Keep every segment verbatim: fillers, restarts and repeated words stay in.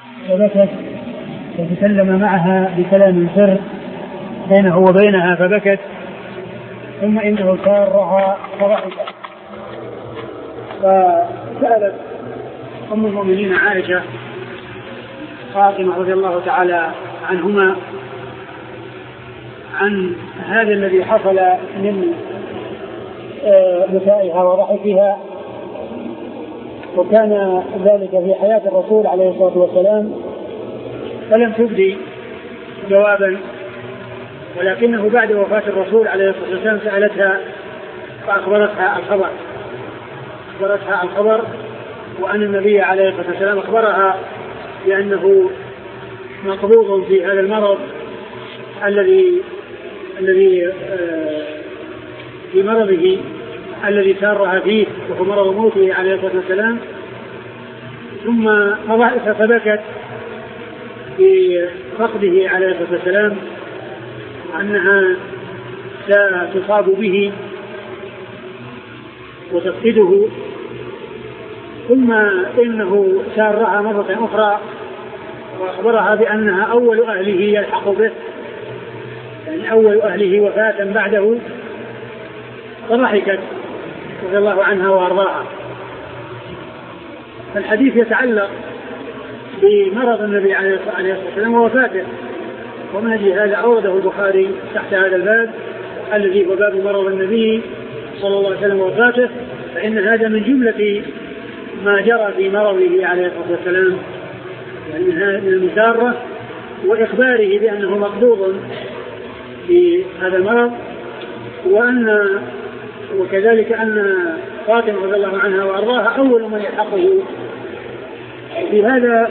فبكت وتكلم معها بكلام سر بينه وبينها فبكت، ثم إنه سارها فضحك. فسألت أم المؤمنين عائشة فاطمة رضي الله تعالى عنهما عن هذا الذي حصل من بكائها وضحكها، وكان ذلك في حياة الرسول عليه الصلاة والسلام، فلم تبدي جوابا، ولكنه بعد وفاة الرسول عليه الصلاة والسلام سألتها فأخبرتها الخبر أخبرتها الخبر وأن النبي عليه الصلاة والسلام أخبرها بأنه مقبوض في هذا المرض الذي الذي في مرضه الذي سارها فيه، وهو مرض موته عليه الصلاة والسلام. ثم فبكت في فقده عليه الصلاة والسلام أنها ستصاب به وتفقده. ثم إنه سارها مرة أخرى وأخبرها بأنها أول أهله يلحق به، يعني أول أهله وفاة بعده، فضحكت رضي الله عنها وأرضاها. فالحديث يتعلق بمرض النبي عليه الصلاة والسلام ووفاته، ومن أجل هذا أورده البخاري تحت هذا الباب الذي هو باب مرض النبي صلى الله عليه وسلم ووفاته، فإن هذا من جملة ما جرى في مرضه عليه الصلاة والسلام، يعني من المسارة وإخباره بأنه مقبوض في هذا المرض، وأن وكذلك أن فاطمة رضي الله عنها وأرضاها أول من يلحقه. في هذا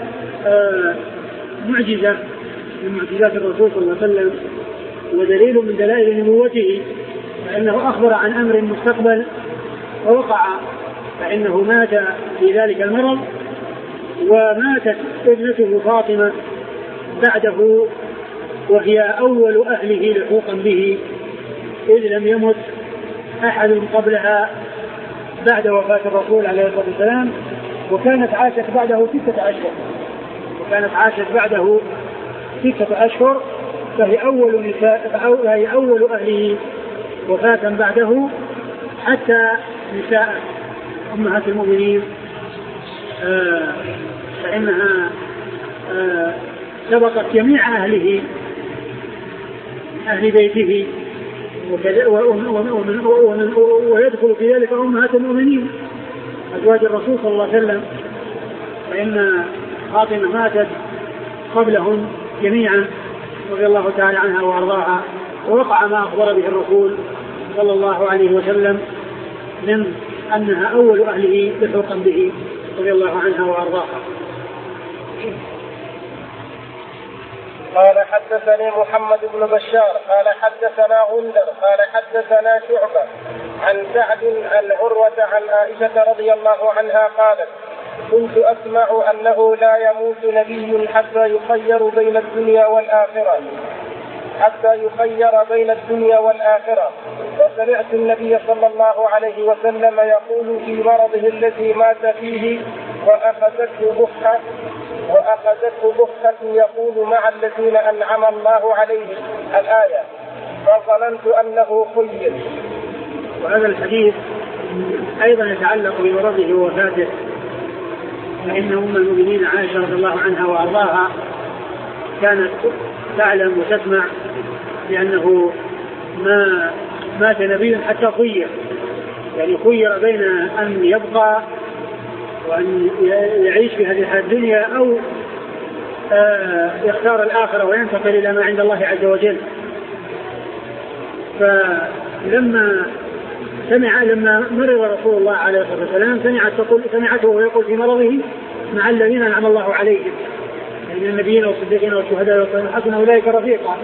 معجزة من معجزات الرسول صلى الله عليه وسلم ودليل من دلائل نبوته، فإنه أخبر عن أمر مستقبل ووقع، فإنه مات في ذلك المرض، وماتت ابنته فاطمة بعده وهي أول أهله لحوقا به، إذ لم يمت أحد قبلها بعد وفاة الرسول عليه الصلاة والسلام، وكانت عاشت بعده ستة أشهر وكانت عاشت بعده ستة أشهر فهي أول نساء فهي أول أهله وفاة بعده، حتى نساء أمهات المؤمنين آه فإنها آه سبقت جميع أهله أهل بيته، ويدخل في ذلك أمهات المؤمنين أزواج الرسول صلى الله عليه وسلم، فإن فاطمة ماتت قبلهم جميعا رضي الله تعالى عنها وأرضاها، ووقع ما أخبر به الرسول صلى الله عليه وسلم من أنها أول أهله لحوقا به رضي الله عنها وأرضاها. قال حدثني محمد بن بشار قال حدثنا غندر قال حدثنا شعبة عن سعد عن عروة عن عائشة رضي الله عنها قالت: كنت أسمع أنه لا يموت نبي حتى يخير بين الدنيا والآخرة حتى يخير بين الدنيا والآخرة وسمعت النبي صلى الله عليه وسلم يقول في مرضه الذي مات فيه: وأخذته بخة وأخذته بخة يقول مع الذين أنعم الله عليهم الآية، فظننت أنه خير. وهذا الحديث أيضا يتعلق بمرضه ووفاته، فإن أم المؤمنين عائشة رضي الله عنها وأرضاها كانت تعلم وتسمع بأنه ما مات نبي حتى خير، يعني خير بين أن يبقى وأن يعيش في هذه الحياة الدنيا أو يختار الآخرة وينتقل إلى ما عند الله عز وجل. فلما سمع لما مرض رسول الله عليه الصلاة والسلام سمعت تقول سمعته ويقول في مرضه: مع الذين أنعم الله عليهم من النبيين والصديقين والشهداء والصالحين حسن أولئك رفيقا.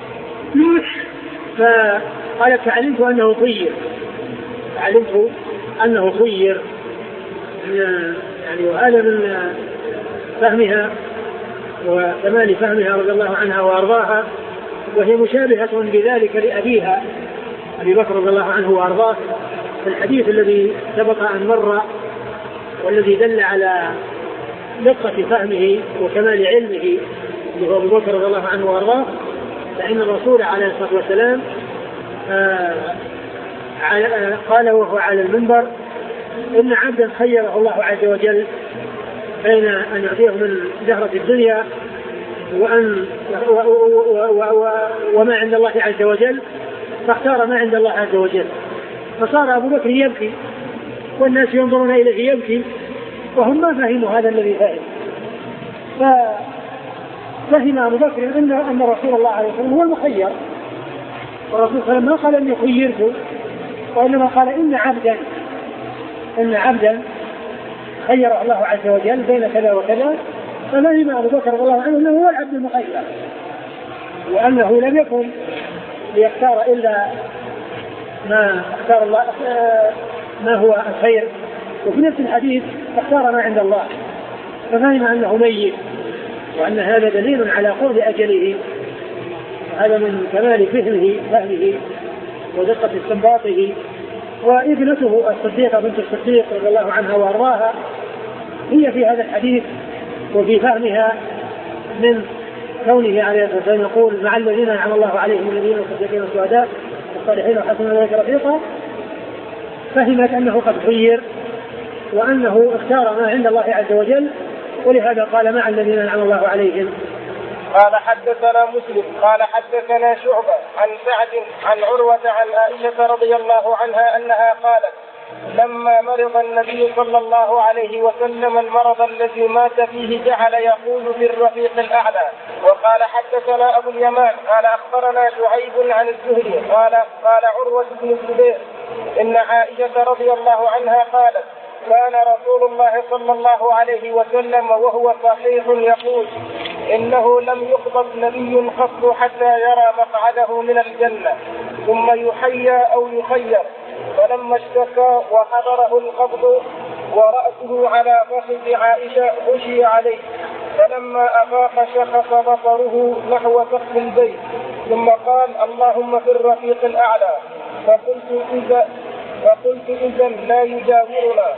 فقالت: فعلمت أنه خير فعلمت أنه خير يعني وهذا من فهمها وكمال فهمها رضي الله عنها وأرضاها، وهي مشابهة بذلك لأبيها أبي بكر رضي الله عنه وأرضاه في الحديث الذي سبق أن مر والذي دل على دقة فهمه وكمال علمه اللي هو أبو بكر رضي الله عنه وأرضاه، فإن الرسول عليه الصلاة والسلام آه قال وهو على المنبر: إن عبدا خيره الله عز وجل بين أن يعطيه من زهرة الدنيا وأن وما عند الله عز وجل، فاختار ما عند الله عز وجل، فصار أبو بكر يبكي والناس ينظرون إليه يبكي وهم ما فهموا هذا الذي فهم. ففهم أبو بكر أن أن رسول الله عليه وسلم هو المخير، والرسول صلى الله عليه وسلم ما قال أني خيرت، وإنما قال إن عبدا إن عبدا خير الله عز وجل بين كذا وكذا، ففهم أبو بكر رضي الله عنه أنه هو العبد المخير، وأنه لم يكن ليختار إلا ما اختار الله ما هو الخير، وفي نفس الحديث اختار ما عند الله، ففهم أنه ميت، وأن هذا دليل على قرب أجله، هذا من كمال فهمه فهمه ودقة استنباطه. وابنته الصديقة بنت الصديق رضي الله عنها وأرضاها هي في هذا الحديث وفي فهمها من كونه عليه الصلاة والسلام يقول: مع الذين أنعم الله عليهم من النبيين والصديقين والشهداء والصالحين وحسن أولئك رفيقا، فهمت أنه قد خير وأنه اختار ما عند الله عز وجل، ولهذا قال: مع الذين أنعم الله عليهم. قال حدثنا مسلم قال حدثنا شعبة عن سعد عن عروة عن عائشة رضي الله عنها أنها قالت: لما مرض النبي صلى الله عليه وسلم المرض الذي مات فيه جعل يقول في الرفيق الأعلى. وقال حدثنا أبو اليمان قال أخبرنا شعيب عن الزهري قال قال عروة بن الزبير إن عائشة رضي الله عنها قالت: كان رسول الله صلى الله عليه وسلم وهو صحيح يقول: إنه لم يقبض نبي قط حتى يرى مقعده من الجنة ثم يحيى أو يخير. فلما اشتكى وحضره القبض ورأسه على فخذ عائشة غشي عليه، فلما أفاق شخص بصره نحو سقف البيت ثم قال: اللهم في الرفيق الأعلى. فقلت إذا فقلت إذا لا يجاورنا.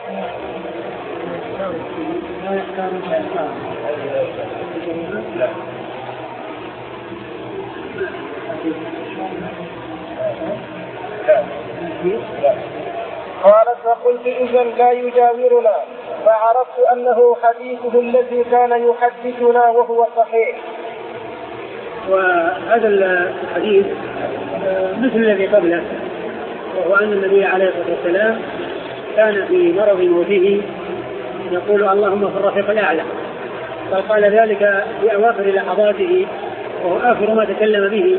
قالت: فقلت إذا لا يجاورنا، فعرفت أنه حديثه الذي كان يحدثنا وهو صحيح. وهذا الحديث مثل الذي قبله، وهو أن النبي عليه الصلاة والسلام كان في مرض موته يقول: اللهم في الرفيق الأعلى، فقال ذلك في أواخر لحظاته وهو آخر ما تكلم به،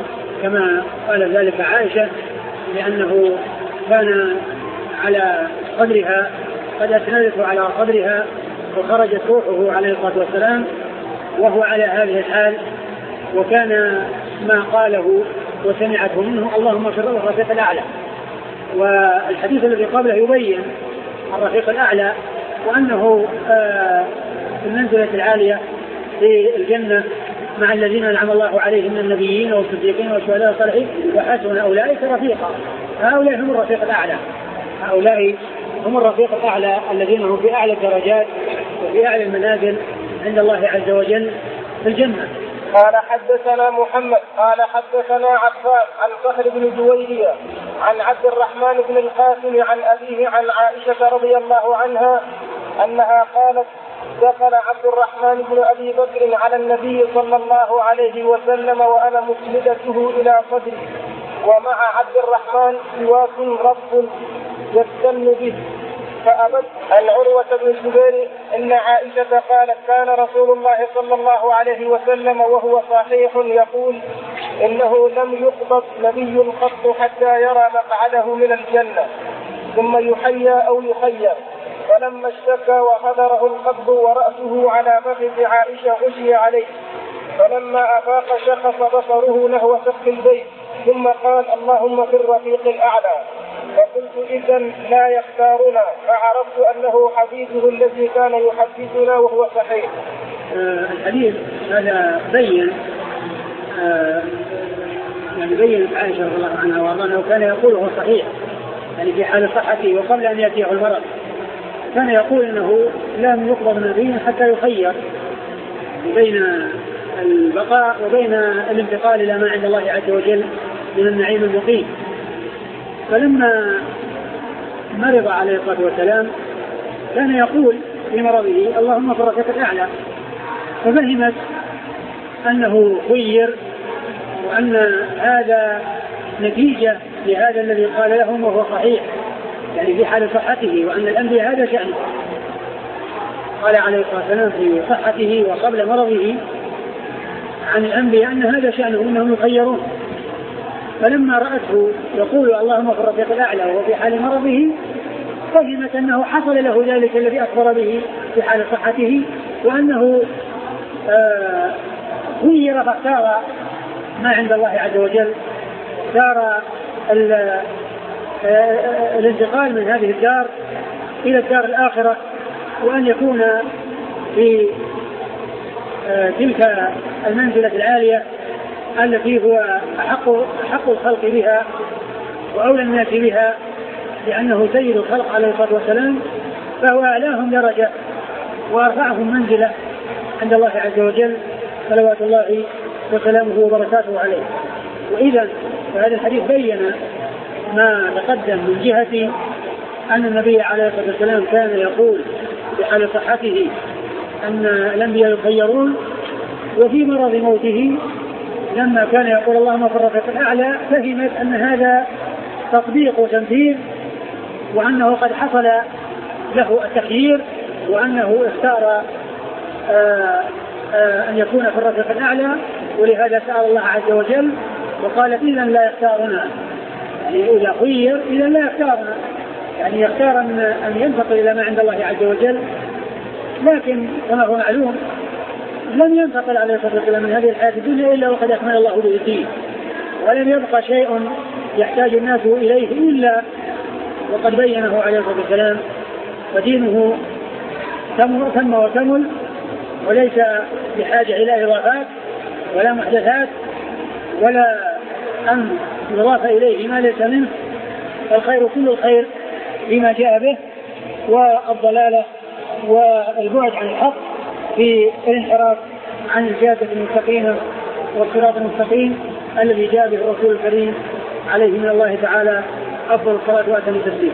كما قال ذلك عائشة، لأنه كان على قدرها قد أسندته على قدرها وخرجت روحه عليه الصلاة والسلام وهو على هذه الحال، وكان ما قاله وسمعته منه: اللهم في الرفيق الأعلى. والحديث الذي قبله يبين الرفيق الأعلى، وأنه في المنزلة العالية في الجنة مع الذين أنعم الله عليهم من النبيين والصديقين والشهداء والصالحين وحسن أولئك رفيقا. هؤلاء هم الرفيق الأعلى، هؤلاء هم الرفيق الأعلى الذين هم في أعلى الدرجات وفي أعلى المنازل عند الله عز وجل في الجنة. قال حدثنا محمد قال حدثنا عفان عن صخر بن جويرية عن عبد الرحمن بن القاسم عن أبيه عن عائشة رضي الله عنها أنها قالت: دخل عبد الرحمن بن أبي بكر على النبي صلى الله عليه وسلم وأنا مسندته إلى صدري، ومع عبد الرحمن سواك رب يستن به، فأبت. عن عروة بن الزبير إن عائشة قالت: كان رسول الله صلى الله عليه وسلم وهو صحيح يقول: إنه لم يقبض نبي قط حتى يرى مقعده من الجنة ثم يحيى أو يخير. فلما اشتكى وحضره القبض ورأسه على فخذ عائشة غشي عليه، فلما أفاق شخص بصره نحو سقف البيت ثم قال: اللهم في الرفيق الأعلى. فقلت: إذا لا يختارنا، فعرفت أنه حديثه الذي كان يحدثنا وهو صحيح. آه الحديث هذا بين آه يعني بين عائشة رضي الله عنها وارضاها أنه كان يقوله صحيح، يعني في حال صحته وقبل أن يأتيه المرض، كان يقول انه لم يقبض نبي حتى يخير بين البقاء وبين الانتقال الى ما عند الله عز وجل من النعيم المقيم. فلما مرض عليه الصلاه والسلام كان يقول في مرضه اللهم في الرفيق الاعلى، ففهمت انه خير وان هذا نتيجه لهذا الذي قال لهم وهو صحيح، يعني في حال صحته، وان الانبياء هذا شأنه. قال عليه الصلاه والسلام في صحته وقبل مرضه عن الانبياء ان هذا شأنه انهم يخيرون. فلما رأته يقول اللهم في الرفيق الاعلى وهو في حال مرضه فهمت انه حصل له ذلك الذي اخبر به في حال صحته، وانه آه خير فاختار ما عند الله عز وجل، اختار الانتقال من هذه الدار الى الدار الاخره، وان يكون في آه تلك المنزله العاليه التي هو احق احق الخلق بها واولى الناس بها، لانه سيد الخلق عليه الصلاه والسلام، فهو اعلاهم درجه وارفعهم منزله عند الله عز وجل صلوات الله وسلامه وبركاته عليه. واذا فهذا الحديث بين ما تقدم من جهه ان النبي عليه الصلاه والسلام كان يقول في حال صحته ان الانبياء يخيرون، وفي مرض موته لما كان يقول اللهم في الرفيق الاعلى فهمت ان هذا تطبيق وتنفيذ، وانه قد حصل له التخيير، وانه اختار آآ آآ ان يكون في الرفيق الاعلى، ولهذا سأل الله عز وجل وقال اذا لا يختارنا، يعني اذا خير اذا لا يختارنا، يعني يختار ان ينتقل الى ما عند الله عز وجل. لكن كما هو معلوم لم ينتقل عليه الصلاه والسلام من هذه الحياه الدنيا الا وقد اكمل الله به الدين، ولم يبقى شيء يحتاج الناس اليه الا وقد بينه عليه الصلاه والسلام، فدينه تم وكمل وليس بحاجه الى اضافات ولا محدثات ولا ان يضاف اليه ما ليس منه. الخير كل الخير فيما جاء به، والضلاله والبعد عن الحق في الانحراف عن الجاده المستقيمه والصراط المستقيم الذي جاء به الرسول الكريم عليه من الله تعالى افضل الصلاه واتم التسليم.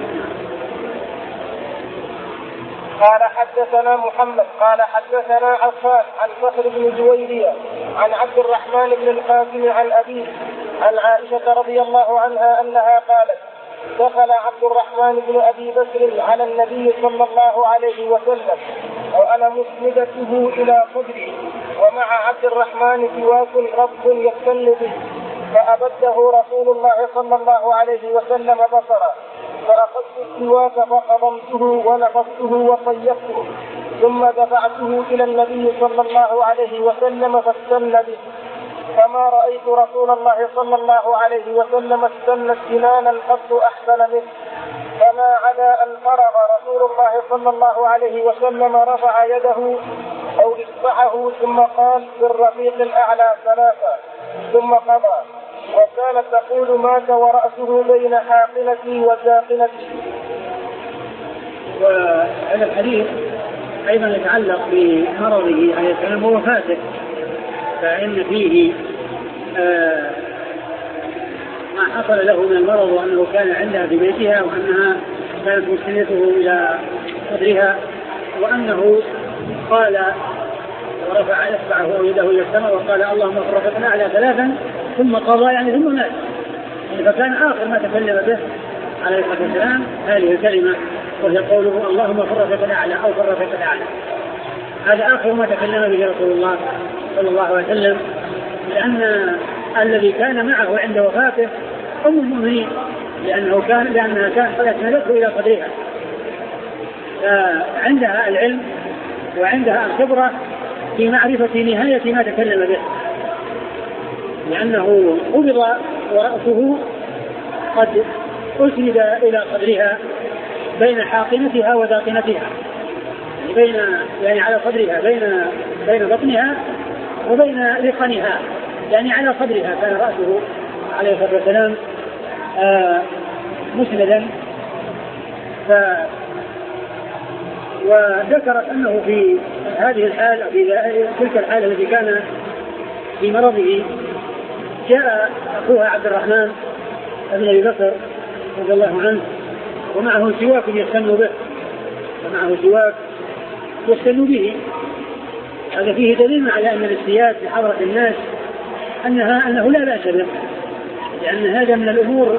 قال حدثنا محمد قال حدثنا عفان عن صخر بن جويرية عن عبد الرحمن بن القاسم عن أبيه عن عائشة رضي الله عنها أنها قالت دخل عبد الرحمن بن أبي بكر على النبي صلى الله عليه وسلم وأنا مسندته إلى صدري ومع عبد الرحمن سواك رب يستن به، فأبده رسول الله صلى الله عليه وسلم بصرا، فأخذت السواك فقضمته ونفضته وصيفته، ثم دفعته إلى النبي صلى الله عليه وسلم فاستن به، فما رأيت رسول الله صلى الله عليه وسلم استن سنانا قط أحسن منه. فما عدا أن فرغ رسول الله صلى الله عليه وسلم رفع يده أو إصبعه ثم قال بالرفيق الأعلى ثلاثة ثم قضى، وكانت تقول مات ورأسه بين حاقنتي وساقنتي. وهذا الحديث أيضا يتعلق بمرضه عليه السلام ووفاته، فإن فيه آه ما حصل له من المرض، وأنه كان عندها في بيتها، وأنها كانت مسندته إلى صدرها، وأنه قال ورفع إصبعه ويده إلى السماء وقال اللهم اغفر لنا على ثلاثا ثم قضى، يعني ثم مات. فكان آخر ما تكلم به عليه الصلاة والسلام هذه الكلمة، وهي قوله اللهم اغفر لنا على أو اغفر لنا على. هذا آخر ما تكلم به رسول الله صلى الله عليه وسلم، لأن الذي كان معه عند وفاته أم المؤمنين، لأنه كان لأنها كانت قد أسندته إلى صدرها، فعندها العلم وعندها الخبرة في معرفة نهاية ما تكلم به، لأنه قبض ورأسه قد أسند إلى صدرها بين حاقنتها وذاقنتها، بين يعني على صدرها بين بين بطنها وبين لقنها، يعني على صدرها كان رأسه عليه الصلاة والسلام آه مسندا. وذكرت أنه في هذه الحالة في تلك الحالة التي كان في مرضه جاء أخوها عبد الرحمن بن أبي بكر رضي الله عنه ومعه سواك يستن به ومعه سواك يستن به. هذا فيه دليل على أن الاستياك بحضرة الناس أنها أنه لا بأس به، لأن هذا من الأمور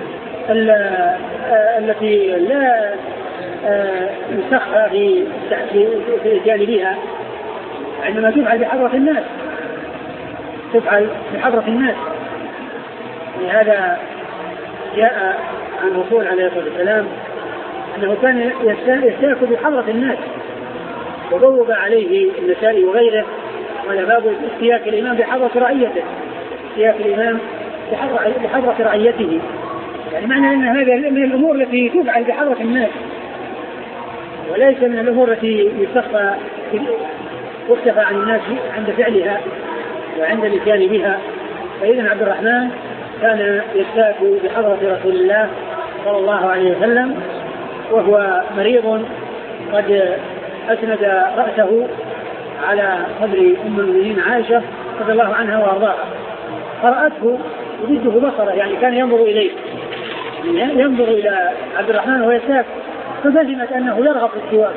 التي لا يسخى في الاتيان بها، عندما تفعل بحضرة الناس تفعل بحضرة الناس. لهذا جاء عن الرسول عليه الصلاة والسلام أنه كان يستاك بحضرة الناس، وبوب عليه النسائي وغيره ولا باب استياك الإمام بحضرة رعيته، استياك الإمام بحضرة رعيته، يعني معنى أن هذا من الأمور التي تفعل بحضرة الناس وليس من الأمور التي يستخفى يختفى عن الناس عند فعلها وعند الاتيان بها. فإذا عبد الرحمن كان يستاك بحضرة رسول الله صلى الله عليه وسلم وهو مريض قد أسند رأسه على صدر أم المؤمنين عائشة رضي الله عنها وأرضاها، فرأته يجده بصره، يعني كان ينظر إليه ينظر إلى عبد الرحمن وهو يستاك، ففهمت أنه يرغب في السواك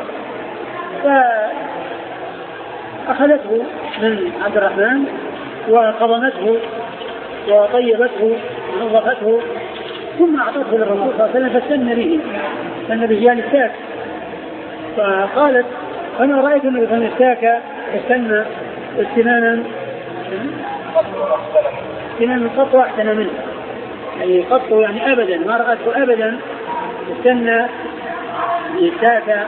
فأخذته من عبد الرحمن وقضمته وطيبته ونظفته ثم أعطته للرسول صلى الله عليه وسلم فاستنى به استنى به الساك. فقالت أنا رأيت أنه كان الساك استنى استنانا استنانا قط أحسن منه، يعني قط يعني أبدا ما رأته أبدا استنى الساك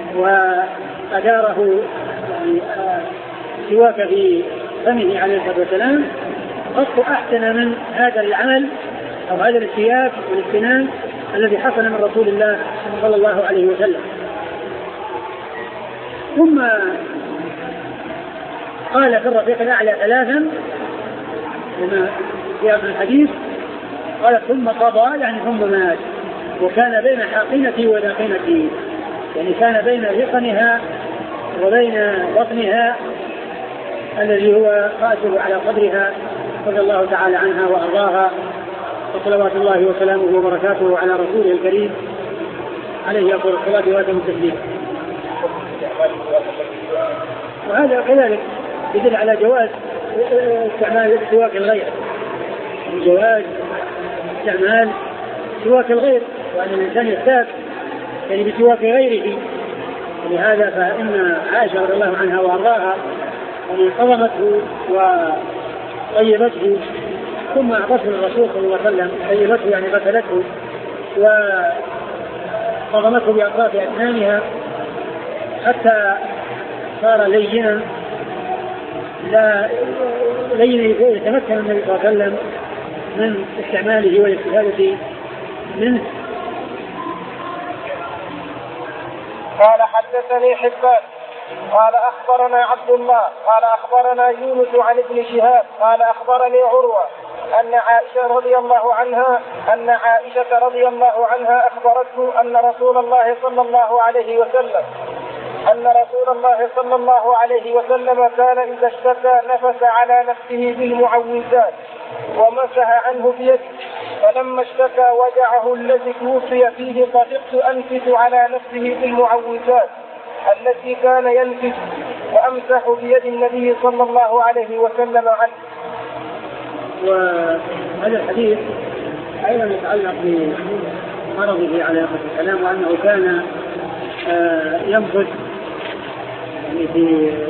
وأداره يعني سواك في فمه عليه الصلاة والسلام قط أحسن من هذا العمل أو هذا السياك والاستنان الذي حصل من رسول الله صلى الله عليه وسلم. ثم قال في الرفيق الأعلى ثلاثا لما جاء في الحديث قال ثم قضى يعني ثم مات، وكان بين حاقنتي وداقنتي، يعني كان بين ذقنها وبين بطنها الذي هو رأسه على صدرها رضي الله تعالى عنها وأرضاها، وصلوات الله وسلامه وبركاته على رسوله الكريم عليه أفضل الصلاة وأتم التسليم. وهذا كذلك يدل على جواز استعمال سواك الغير، جواز استعمال سواك الغير، وأن الإنسان يستاك يعني بسواك غيره. ولهذا فإن عائشة رضي الله عنها وأرضاها أن قضمته وطيبته ثم أعطته للرسول صلى الله عليه وسلم، طيبته يعني غسلته وقضمته بأطراف أسنانها حتى صار لينا لا لين يتمكن النبي صلى الله عليه وسلم من استعماله والاستفادة منه. قال حدثني حبان قال أخبرنا عبد الله قال أخبرنا يونس عن ابن شهاب قال أخبرني عروة أن عائشة رضي الله عنها أن عائشة رضي الله عنها أخبرته أن رسول الله صلى الله عليه وسلم أن رسول الله صلى الله عليه وسلم كان إذا اشتكى نفس على نفسه بالمعوذات ومسح عنه بيده، فلما اشتكى وجعه الذي توفي فيه طفقت أنفث على نفسه بالمعوذات التي كان ينفث وأمسح بيد النبي صلى الله عليه وسلم عنه. وهذا الحديث أيضا يتعلق بمرضه عليه الصلاة والسلام، وأنه كان ينفث في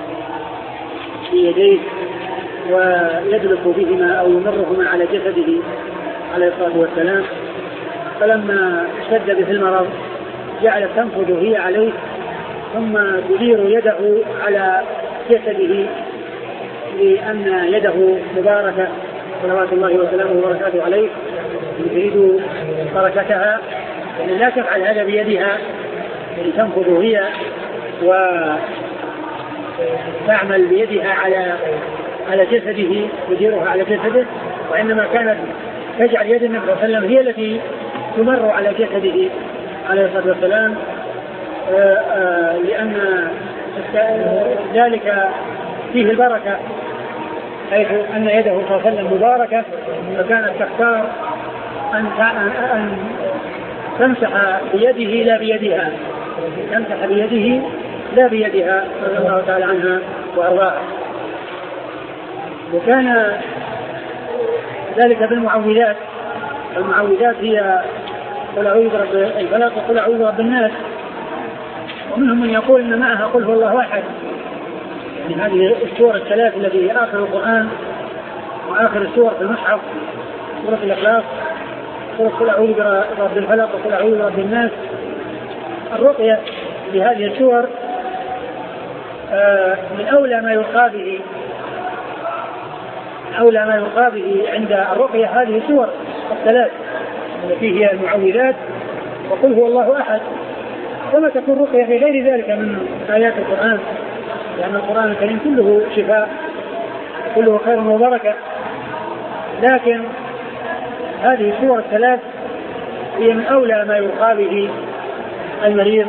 يديه ويدلك بهما أو يمرهما على جسده عليه الصلاة والسلام، فلما اشتد به المرض جعلت تنفذ هي عليه ثم تدير يده على جسده لأن يده مباركة صلوات الله وسلامه وبركاته عليه تريد بركتها، يعني لا تفعل هذا بيدها، يعني تنفذ هي وتعمل بيدها على على جسده تديرها على جسده، وإنما كانت تجعل يد النبي صلى الله عليه وسلم هي التي تمر على جسده عليه الصلاة والسلام لأن ذلك فيه البركة، حيث أن يده صلى الله عليه وسلم مباركة، فكانت تختار أن تمسح بيده لا بيدها، تمسح بيده لا بيدها رضي الله تعالى عنها وأرضاها. وكان ذلك بالمعوذات. المعوذات هي قل أعوذ برب الفلق وقل أعوذ برب الناس، ومنهم من يقول إن معها قل هو الله أحد، يعني هذه السور الثلاث التي هي آخر القرآن وآخر السور في المصحف، سورة الإخلاص، سورة قل أعوذ برب الفلق وقل أعوذ برب الناس. الرقية بهذه السور من أولى ما يرقى به أولى ما يرقى به عند الرقية هذه السور الثلاث التي هي المعوذات وقل هو الله أحد، كما تكون رقية في غير ذلك من آيات القرآن، لأن القرآن الكريم كله شفاء كله خير وبركة. لكن هذه السور الثلاث هي من أولى ما يرقى به المريض.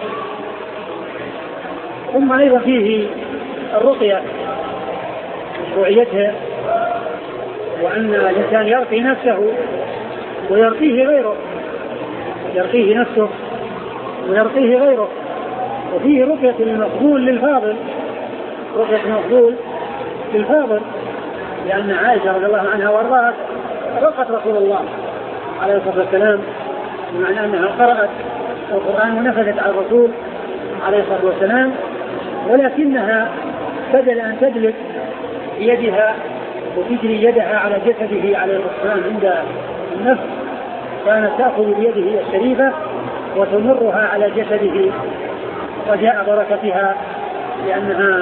ثم أيضا فيه الرقية مشروعيتها، وأن الإنسان يرقي نفسه ويرقيه غيره، يرقيه نفسه ويرقيه غيره. وفيه رقية المفضول للفاضل، رقية المفضول للفاضل، لأن عائشة رضي الله عنها وارضاها رقت رسول الله عليه الصلاة والسلام، بمعنى أنها قرأت القرآن ونفذت على الرسول عليه الصلاة والسلام، ولكنها بدل أن تدلك بيدها وتجري يدها على جسده عليه الصلاة والسلام عند النفس، كانت تأخذ بيده الشريفة وتمرها على جسده، وجاء بركتها لأنها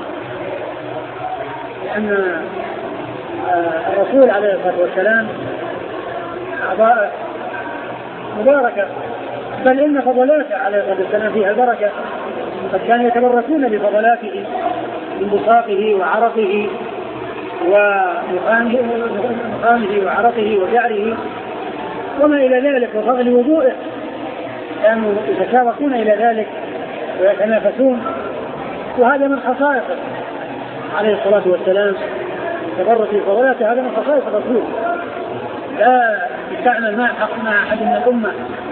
لأن الرسول عليه الصلاة والسلام أعضاء مباركة، بل إن فضلاته عليه الصلاة والسلام فيها البركة، قد كانوا يتبركون بفضلاته من بساطه وعرقه ومقامه وعرقه وجعره وما إلى ذلك، وفضل وضوئه، كانوا يتشاركون إلى ذلك ويتنافسون. وهذا من خصائصه عليه الصلاة والسلام، تبرك بفضلاته، هذا من خصائص الرسول، لا يستعمل مع حق مع أحد من الأمة.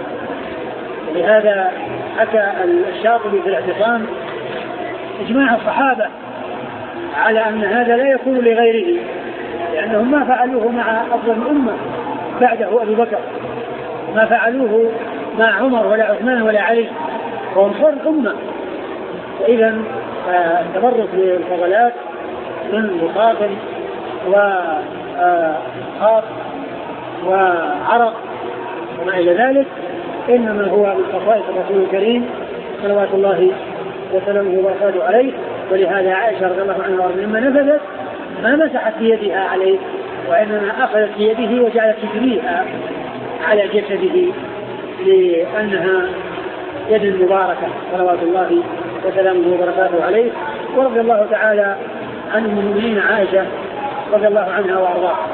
ولهذا حكى الشاطبي في الاعتصام إجماع الصحابة على أن هذا لا يكون لغيره، لأنهم ما فعلوه مع أفضل الأمة بعده أبي بكر، ما فعلوه مع عمر ولا عثمان ولا علي، وهم خير الأمة. فإذا التبرك بالفضلات من بساط وخاط وعرق وما إلى ذلك إنما هو من خصائص الرسول الكريم صلوات الله وسلامه وبركاته عليه. ولهذا عائشة رضي الله عنها لما نفذت ما مسحت بيدها عليه، وإنما أخذت بيده وجعلت تجريها على جسده لأنها يد مباركة صلوات الله وسلامه وبركاته عليه. ورضي الله تعالى عن المؤمنين عائشة رضي الله عنها وأرضاها.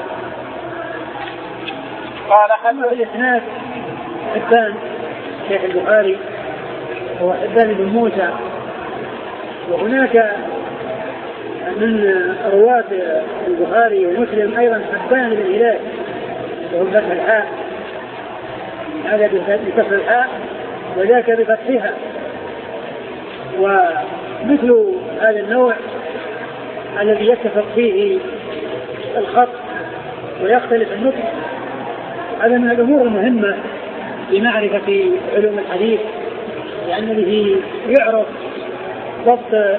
قال حدث الإسناد حبان شيخ البخاري هو حبان بن موسى، وهناك من رواة البخاري ومسلم أيضا حبان بن هلال وهو بفتح الحاء، هذا بكسر الحاء وذاك بفتحها. ومثل هذا النوع الذي يتفق فيه الخط ويختلف النطق، هذا من الأمور المهمة لمعرفة علوم الحديث، لأن به يعرف ضبط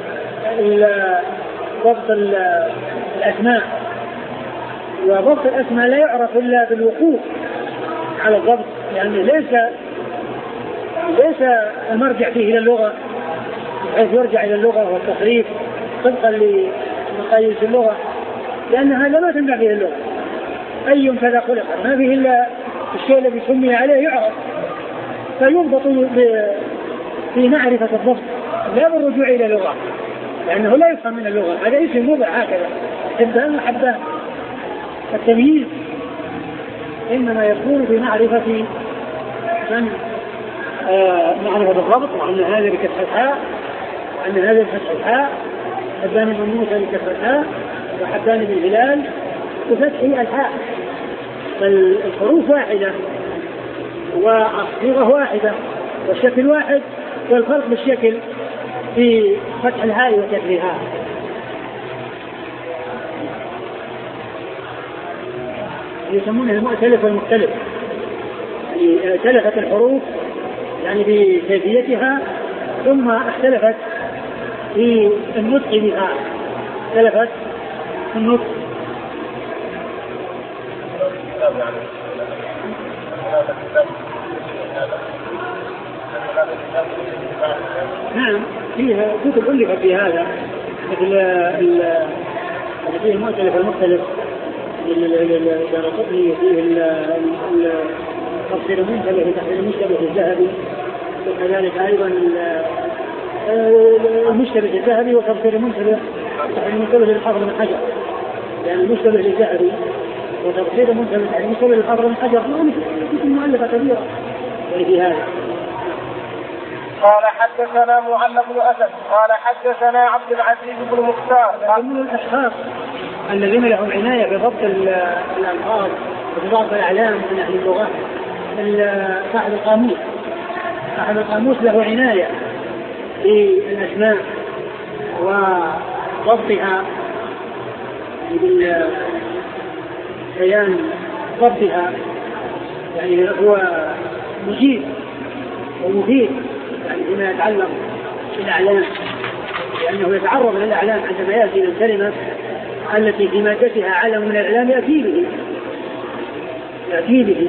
ضبط الأسماء، وضبط الأسماء لا يعرف إلا بالوقوف على الضبط، يعني ليس ليس المرجع فيه إلى اللغة بحيث يرجع إلى اللغة والتصريف طبقا لمقاييس اللغة، لأن هذا ما تنبع فيه اللغة. أي كذا خلق ما فيه إلا الشيء الذي سمي عليه يعرف، فيضبط في معرفة الضبط لا بالرجوع إلى اللغة، لأنه لا يفهم من اللغة، هذا اسم موضع هكذا حبان وحبان. التمييز إنما يكون بمعرفة من آه معرفة بالضبط، وأن هذا بكسر الحاء وأن هذا بفتح الحاء، حبان بن موسى بكسر الحاء، وحبان بن هلال بفتح الحاء. فالحروف واحدة والصيغة واحدة والشكل واحد، والفرق بالشكل في فتح الهاء وكسرها. يسمونه المؤتلف والمختلف، يعني اختلفت الحروف يعني بكيفيتها ثم اختلفت في النطق بها، اختلفت في النطق. نعم فيها كتب ألفت في هذا، مثل فيه المؤتلف والمختلف للدارقطني، وفيه تفسير المنتبه تحسين المشتبه الذهبي، وكذلك أيضا المشتبه الذهبي وتفسير المنتبه تحسين المشتبه للحافظ بن حجر، يعني المشتبه الذهبي وتفسير المنتبه تحسين المشتبه للحافظ بن حجر كتب مؤلفة كبيرة في هذا. قال حدثنا معل بن أسد قال حدثنا عبد العزيز بن مختار. من الأشخاص الذين لهم عناية بضبط الألفاظ وبضبط الأعلام من أهل اللغة صاحب القاموس. صاحب القاموس له عناية بالأسماء وضبطها ببيان ضبطها، يعني هو مجيد ومفيد يعني فيما يتعلق بالأعلام، لأنه يتعرض للأعلام عندما يأتي للكلمة التي في مادتها علم من الإعلام يأتي به يأتي به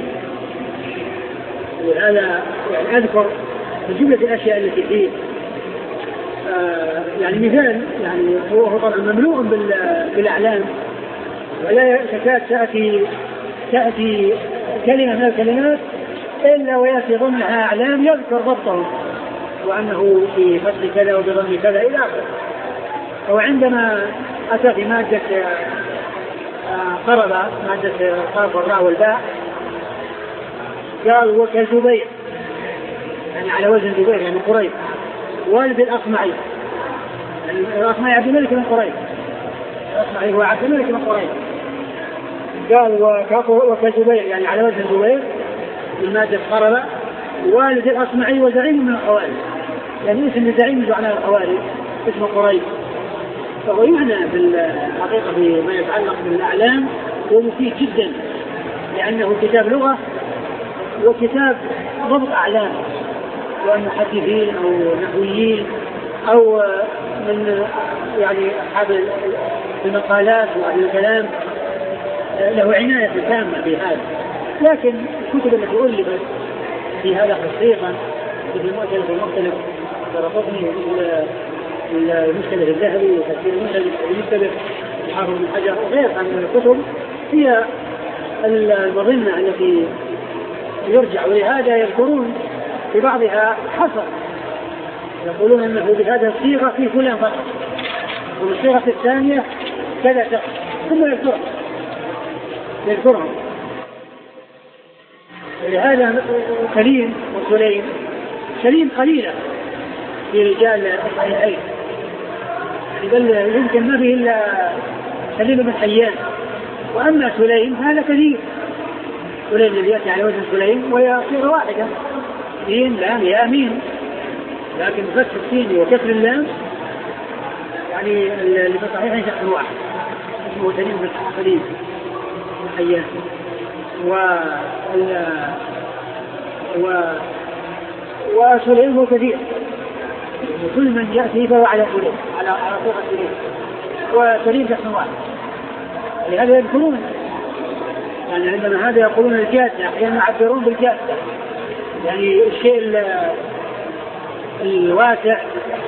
ولهذا يعني أذكر من جملة الأشياء التي فيه آه يعني مثال، يعني هو طبعا مملوء بالأعلام، ولا تكاد تأتي تأتي كلمة من الكلمات إلا ويأتي ضمنها أعلام يذكر ضبطه وأنه في فتح كذا وبضم كذا إلى آخره. وعندما أتى في مادة قرب مادة قاف والراء والباء قال وكزبير، يعني على وزن زبير يعني قريب، والد الأصمعي، يعني الأصمعي عبد الملك بن قريب، الأصمعي هو عبد الملك بن قريب. قال وكزبير يعني على وزن زبير من مادة قرب، والد الأصمعي وزعيم من الخوارج، يعني اسم زعيم من زعماء الخوارج اسمه قريب. فهو يعنى بالحقيقة بما يتعلق بالأعلام، هو مفيد جدا لأنه كتاب لغة وكتاب ضبط أعلام، وأن محدثين أو نحويين أو من يعني أصحاب المقالات وأهل الكلام له عناية تامة بهذا. لكن الكتب التي ألفت في هذا خصيصا مثل المؤتلف المختلف الدارقطني المشتبه الذهبي وتفسير المشتبه الحافظ بن حجر وغيرها من الكتب هي المظنة التي يرجع، ولهذا يذكرون في بعضها حصر، يقولون أنه بهذه الصيغة في فلان فقط والصيغة الثانية كذا شخص، ثم يذكرهم يذكرهم ولهذا سليم وسليم سليم قليلة في رجال الصحيحين، بل يمكن ما فيه إلا سليم بن حيان، وأما سليم هذا كثير. سليم الذي يأتي على وزن سليم وهي صيغة واحدة، سين لام يا أمين، لكن فتح السين وكسر اللام يعني اللي في الصحيحين شخص واحد اسمه سليم بن سليم بن حيان. و و وسليم هو كثير، وكل من يأتي فهو على سليم على على صيغة سليم، وسليم شخص واحد. لهذا يذكرون يعني عندما هذا يقولون الجادة، أحيانا يعبرون بالجادة، يعني الشيء الواسع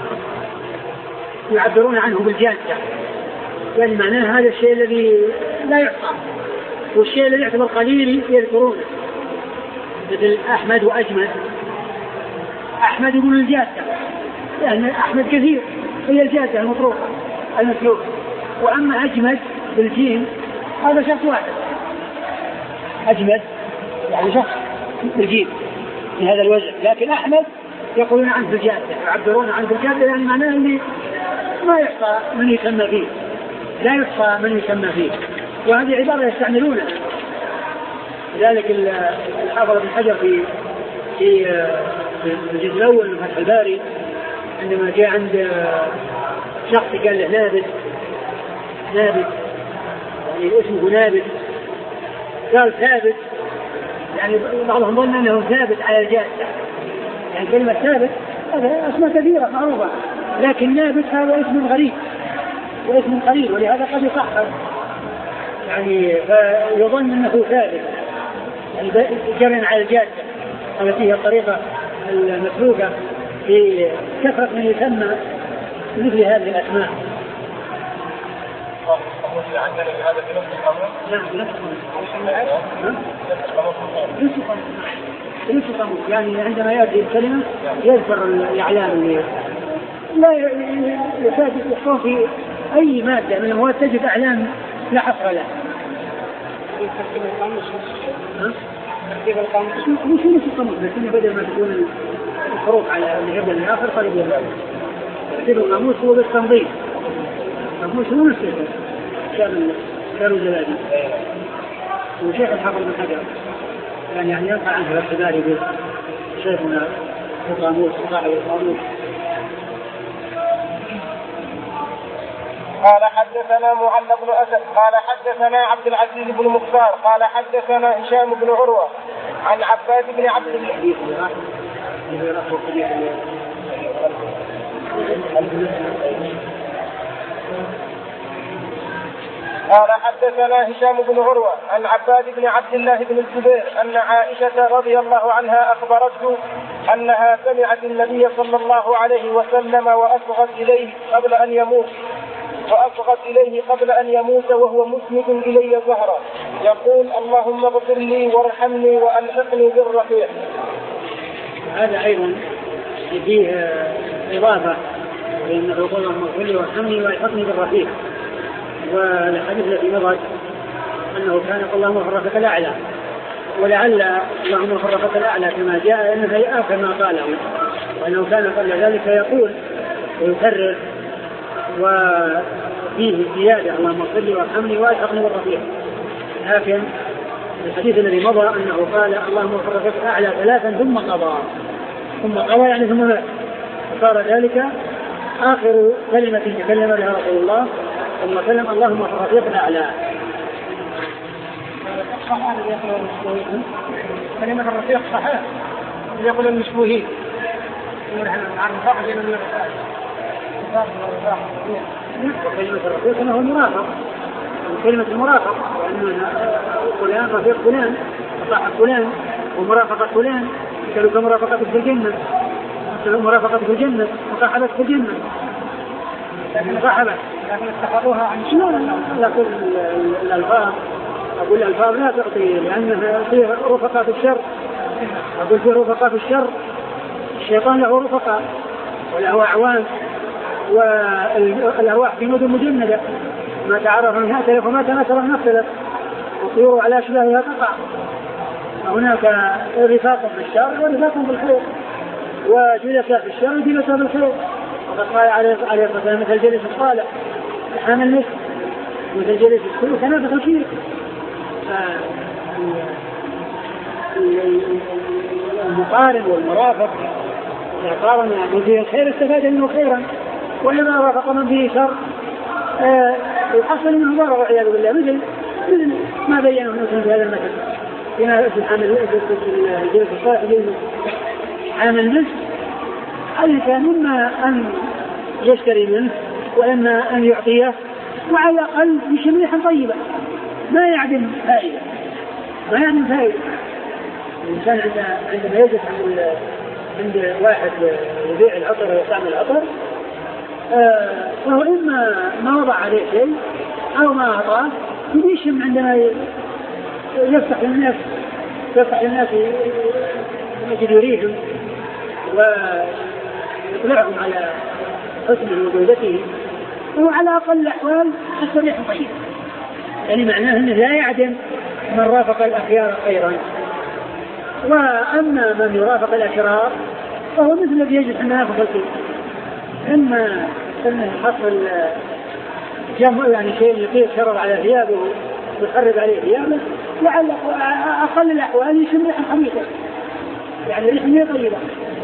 يعبرون عنه بالجادة، يعني معناه هذا الشيء الذي لا يحصى، والشيء الذي يعتبر قليل يذكرونه، مثل أحمد وأجمد. أحمد يقول الجادة لأن أحمد كثير، هي الجادة المطروقة المسلوكة. وأما أجمد بالجيم هذا شخص واحد، أجمد يعني شخص بالجيم، في هذا الوجه. لكن أحمد يقولون عنه الجادة، يعبرون عنه الجادة، يعني معناه اللي ما يحصى من يسمى فيه، لا يحصى من يسمى فيه، وهذه عبارة يستعملونها. لذلك الحافظ ابن حجر في في الجزء الأول من فتح الباري عندما جاء عند شخص قال له نابت نابت يعني اسمه نابت، قال ثابت، يعني بعضهم ظن أنه ثابت على الجادة، يعني كلمة ثابت هذا اسمها كثيرة معروفة، لكن نابت هذا اسم غريب واسم قليل، ولهذا قد يصحح يعني فيظن أنه ثابت يعني جرى على الجادة التي هي الطريقة المسلوكة في كثرة من يسمى مثل هذه الأسماء. يعني عندما يأتي الكلمة يذكر الإعلام اللي لا يحتاج يحصل في أي مادة من المواد تجد أعلام لا حصر له. ترتيب القاموس ترتيب القاموس مش نفس القاموس، لكن بدل ما تكون الحروف على الجبل الآخر قريب من ذلك. ترتيب القاموس هو بالتنظيم، القاموس هو نفسه كان كانوا جلالي وشيخ الحافظ بن حجر يعني يعني ينفع عنه الاعتباري بشيخنا القاموس صاحب القاموس. قال حدثنا معل بن أسد قال حدثنا عبد العزيز بن مختار قال حدثنا هشام بن عروة عن عباد بن عبد الله قال حدثنا هشام بن عروة عن عباد بن عبد الله بن الزبير أن عائشة رضي الله عنها أخبرته أنها سمعت النبي صلى الله عليه وسلم وأصغت إليه قبل أن يموت وأصغت إليه قبل أن يموت وهو مسند إلي ظهره يقول اللهم اغفر لي وارحمني وألحقني بالرفيق. هذا أيضا فيه إضافة لأنه يقول اللهم اغفر لي وارحمني وألحقني بالرفيق، والحديث الذي مضت أنه كان اللهم اغفر الرفيق الأعلى، ولعل اللهم اغفر الرفيق الأعلى كما جاء أنه آخر ما قاله، وأنه كان قبل ذلك يقول ويكرر وفيه زيادة اللهم اغفر لي وارحمني وألحقني بالرفيق. لكن الحديث الذي مضى أنه قال اللهم اغفر الرفيق الأعلى ثلاثا ثم قضى ثم قضى يعني ثم مات، وصار ذلك آخر كلمة تكلم بها رسول الله ثم كلم اللهم اغفر الرفيق الأعلى. كلمة الرفيق صحيح يقول المشبوهين عن رفاق جنة من الرفاق وكلمة الرفيق هو المرافق، وكلمة المرافق لأن فلان رفيق فلان وصاحب فلان ومرافقة فلان كانوا كمرافقة في الجنة مرافقة في الجنة وصاحبة في الجنة لكن صاحبة لكن استخدوها عن شنو لكن الألفاظ أقول الألفاظ لا تعطي لأنها فيها رفقة في الشر، أقول فيها رفقة في الشر، الشيطان له رفقة وله أعوان والأرواح في مدن مجندة ما تعرف منها تلف وما تناسر نختلف وطيور على أشباهها تقع. هناك رفاق في الشر ورفاق في الخير وجلسة في الشر وجلسة في الخير، وقد قال عليه الصلاة والسلام مثل جلس الصالح حامل المسك مثل جلس السوء تنافس الشيء. المقارن والمرافق إذا قارن من فيه الخير استفاد منه خيرا، وإذا رافق من فيه شر يحصل منه ضرر والعياذ بالله، مثل مثل ما بينه نفسه في هذا المثل بما في حامل الجلس الصالح حامل المسك عليك مما أن يشتري منه وإما أن يعطيه وعلى الأقل بشميحا طيبة ما يعدم فائدة ما يعدم فائدة. الإنسان عندما يجد عند عند واحد يبيع العطر ويستعمل العطر فهو إما ما وضع عليه شيء أو ما أعطاه يشم عندما يفتح للناس يفتح للناس يجد يريهم ويطلعهم على حسنه وجودته، وهو على أقل الأحوال حتى ريح طيب، يعني معناه أنه لا يعدم من رافق الأخيار خيرا. وأما من يرافق الأشرار فهو مثل الذي يجد أن يأخذ الكيل، إما أنه يحصل جمع يعني شيء يطير شرر على ثيابه ويخرب عليه ثيابه، وعلى أقل الأحوال يشم ريحا خبيثة يعني ريحا طيبة.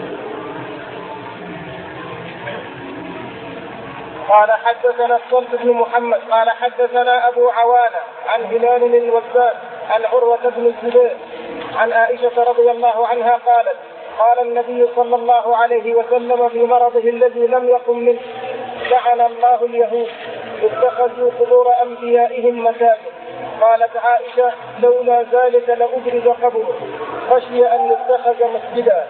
قال حدثنا الصلت بن محمد قال حدثنا أبو عوانة عن هلال الوزان عن عروة بن الزبير عن عائشة رضي الله عنها قالت قال النبي صلى الله عليه وسلم في مرضه الذي لم يقم منه لعن الله اليهود اتخذوا قبور أنبيائهم مساجد. قالت عائشة لولا ذلك لأبرز قبره خشي أن يتخذ مسجدا.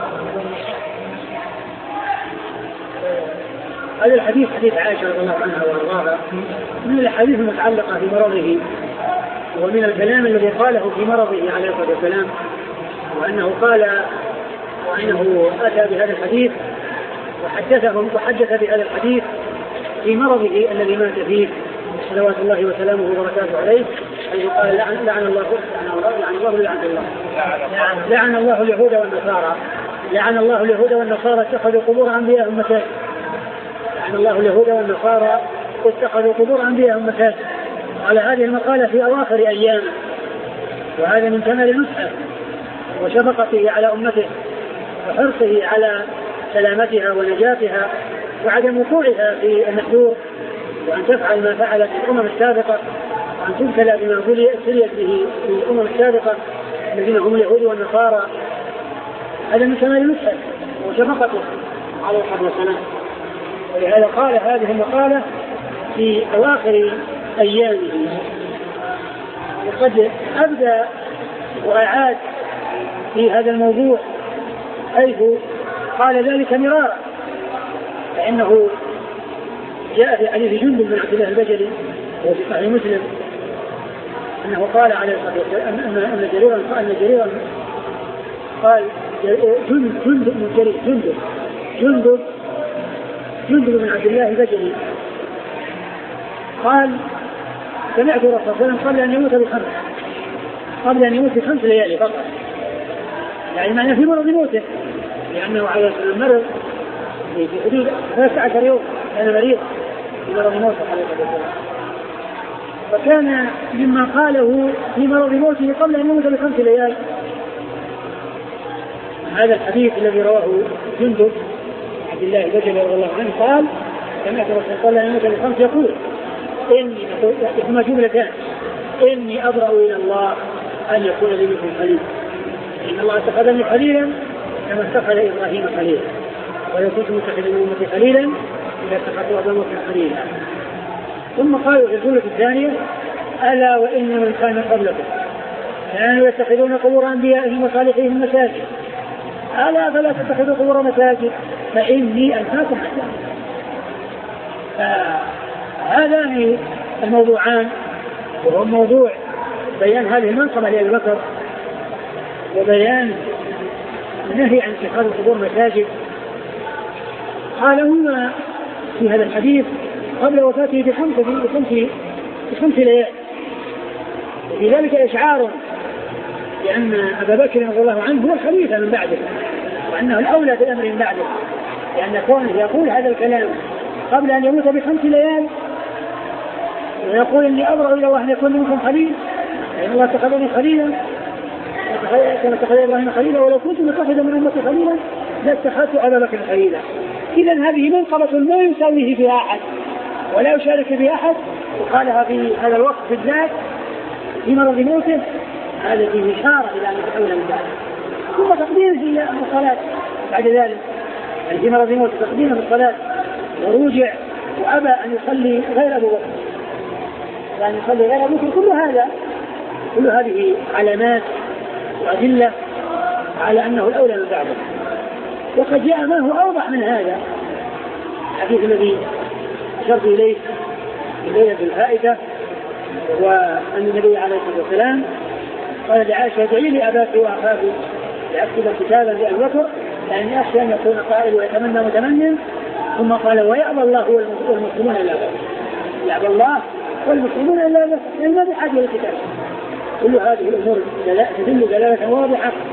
هذا الحديث حديث عائشة رضي الله عنها وارضاها من الحديث المتعلقة في مرضه ومن الكلام الذي قاله في مرضه عليه الصلاة والسلام، وأنه قال وأنه أتى بهذا الحديث وحدثهم وحدث بهذا الحديث في مرضه الذي مات فيه صلوات الله وسلامه وبركاته عليه، حيث قال لعن, لعن الله لعن الله لعن الله لعن الله اليهود والنصارى لعن الله اليهود والنصارى اتخذوا قبور أنبيائهم مساجد. لعن الله اليهود والنصارى اتخذوا قبور أنبيائهم مساجد. على هذه المقالة في أواخر أيامه، وهذا من كمال نصحه وشفقته على أمته وحرصه على سلامتها ونجاتها وعدم وقوعها في المحذور، وأن تفعل ما فعلت الأمم السابقة وأن تبتلى بما ابتليت به في الأمم السابقة الذين هم اليهود والنصارى. هذا من كمال نصحه وشفقته عليه الصلاة والسلام، ولهذا قال هذه المقالة في أواخر أيامه. وقد أبدأ وأعاد في هذا الموضوع حيث قال ذلك مرارا، فإنه جاء في حديث جندب بن عبد الله البجلي وفي صحيح مسلم أنه قال عليه الصلاة والسلام أن جريرا أن جريرا قال جندب جندب من جرير جندب جندب جندب بن عبد الله البجلي قال سمعت رسول الله صلى الله عليه وسلم قبل أن يموت بخمس قبل أن يموت بخمس ليالي فقط، يعني معنى في مرض موته، لأنه على المرض في حدود ثلاثة عشر يوم كان مريض في مرض موته عليه الصلاة والسلام، فكان مما قاله في مرض موته قبل أن يموت بخمس ليالي هذا الحديث الذي رواه جندب عبد الله البجلي رضي الله عنه قال سمعت رسول الله صلى الله عليه وسلم بخمس يقول إني ثم جملتان إني أبرأ إلى الله أن يكون لي منكم خليل، إن الله اتخذني خليلا كما اتخذ إبراهيم خليلا، ولو كنت متخذا من أمتي خليلا إذا اتخذت أبا بكر خليلا. ثم قالوا في الجملة الثانية ألا وإن من كان قبلكم كانوا يتخذون قبور أنبيائهم وصالحيهم مساجد ألا فلا تتخذوا قبور مساجد فإني أنهاكم عنها. هذان الموضوعان، وهو موضوع بيان هذه المنقبة لأبي بكر وبيان النهي عن اتخاذ القبور مساجد، قالهما في هذا الحديث قبل وفاته بخمس بخمس بخمس ليال، وفي ذلك إشعار لأن أبا بكر رضي الله عنه هو الخليفة من بعده وأنه الأولى بالأمر من بعده، لأن كونه يقول هذا الكلام قبل أن يموت بخمس ليال ويقول إني أبرأ إلى الله أن يكون منكم خليل، لأن الله اتخذني خليلا كما اتخذ إبراهيم خليلا ولو كنت متخذا من أمتي خليلا لاتخذت أبا بكر خليلا. إذا هذه منقبة ما يساويه فيها أحد ولا يشارك بها أحد، وقالها في هذا الوقت بالذات في مرض موته، هذا فيه إشارة إلى أن يتحول من ذلك. ثم تقديم في الصلاة بعد ذلك، يعني في مرض موته تقديم في الصلاة ورجع وأبى أن يصلي غير أبو بكر، يعني يصلي غير أبو بكر. كل هذا كل هذه علامات وأدلة على أنه الأولى من بعده. وقد جاء ما هو أوضح من هذا الحديث الذي أشرت إليه في الليلة الفائتة، وأن النبي عليه الصلاة والسلام قال لعائشة ادعي لي أباك وأخاك لأكتب كتابا لأبي بكر لأني أخشى أن يكون قائل ويتمنى متمنى، ثم قال ويأبى الله والمسلمون إلا ذلك، يأبى الله والمسلمون إلا ذلك، يعني ما بحاجة للكتاب. كل هذه الأمور تدل دلالة واضحة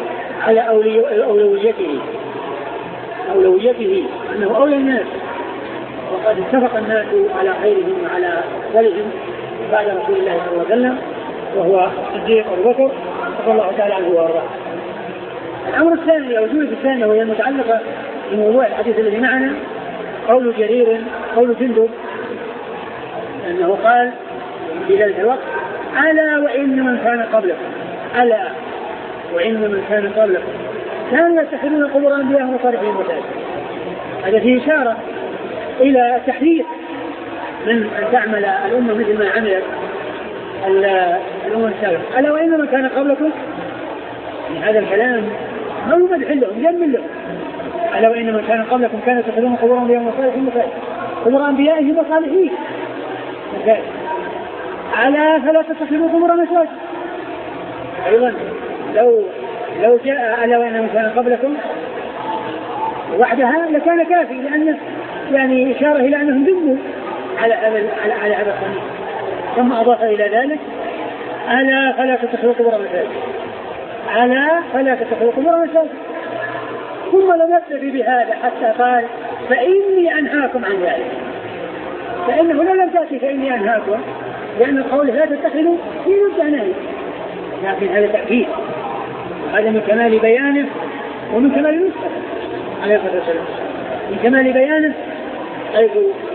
على أولويته أولويته أنه أولى الناس، وقد اتفق الناس على خيرهم وعلى أفضلهم بعد رسول الله صلى الله عليه وسلم وهو الصديق أبو بكر رضي الله تعالى عنه وأرضاه. الأمر الثاني أو الجملة الثانية وهي المتعلقة بموضوع الحديث الذي معنا قول جرير قول جندب أنه قال في ذلك الوقت: ألا وإن من كان قبلكم ألا وإن من كان قبلكم كانوا يتخذون قبور أنبيائهم وصالحين مساجد. هذا فيه إشارة إلى التحذير من أن تعمل الأمة مثل ما عملت الأمة السابقة. ألا وإن من كان قبلكم، يعني هذا الكلام ما هو مدح لهم جمل لهم. ألا وإن من كان قبلكم كانوا يتخذون قبور أنبيائهم وصالحين مساجد، قبور أنبيائهم وصالحين مساجد. ألا فلا تتخذوا قبور مساجد. أيضا لو لو جاء ألا وإن من كان قبلكم وحدها لكان كافي، لأنه يعني إشارة إلى أنهم ذموا على على على هذا الصنيع. ثم أضاف إلى ذلك: ألا فلا تتخذوا قبور مساجد، ألا فلا تتخذوا قبور مساجد. ثم لم يكتفي بهذا حتى قال: فإني أنهاكم عن ذلك. فإنه لا لم تأتي فإني أنهاكم، لأن القول لا تتخذوا في نفس نهي، لكن هذا تأكيد، وهذا من كمال بيانه ومن كمال نصحه عليه الصلاة والسلام. من كمال بيانه حيث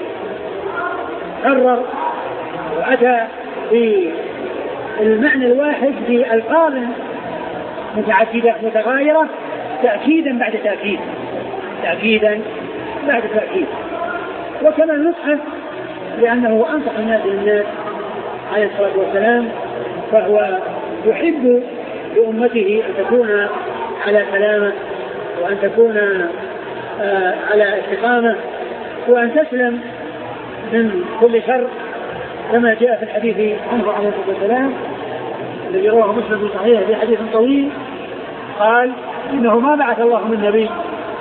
قرر وأتى بالمعنى الواحد بألفاظ متعددة متغايرة تأكيدا بعد تأكيد تأكيدا بعد تأكيد. وكمال نصحه لأنه أنصح الناس للناس عليه الصلاة والسلام، فهو يحب لأمته أن تكون على سلامة وأن تكون آه على استقامة وأن تسلم من كل شر، كما جاء في الحديث عنه عليه الصلاة والسلام الذي رواه مسلم في صحيحه في حديث طويل، قال: إنه ما بعث الله من نبي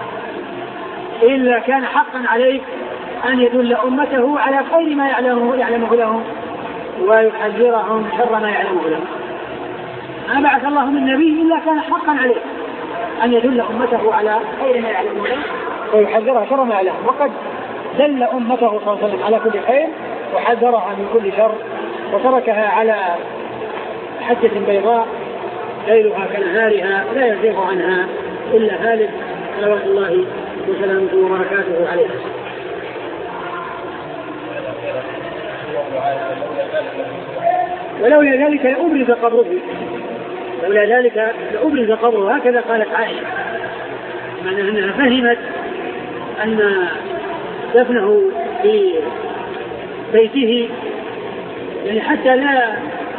إلا كان حقا عليه أن يدل أمته على خير ما يعلمه, يعلمه لهم ويحذرهم شر ما يعلمه لهم. ما بعث الله من نبي إلا كان حقا عليه أن يدل أمته على خير ما يعلمه لهم ويحذرها شر ما يعلمه، وقد دل أمته صلى الله عليه وسلم على كل خير وحذرها من كل شر، وتركها على حجة بيضاء ليلها كنهارها لا يزيغ عنها إلا هالك، صلوات الله وسلامه وبركاته عليه. ولولا ذلك لأبرز قبره لولا ذلك لأبرز قبره هكذا قالت عائشة، معنى أنها فهمت أن دفنه في بيته يعني حتى لا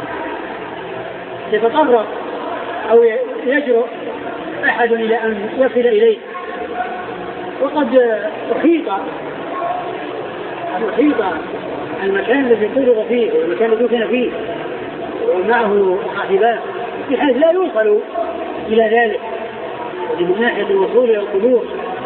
يتطرق أو يجرؤ أحد إلى أن يصل إليه. وقد أحيط أحيط المكان الذي قرض فيه والمكان الذي دفن فيه ومعه صاحباه بحيث لا يوصل إلى ذلك، من ناحية الوصول إلى القبور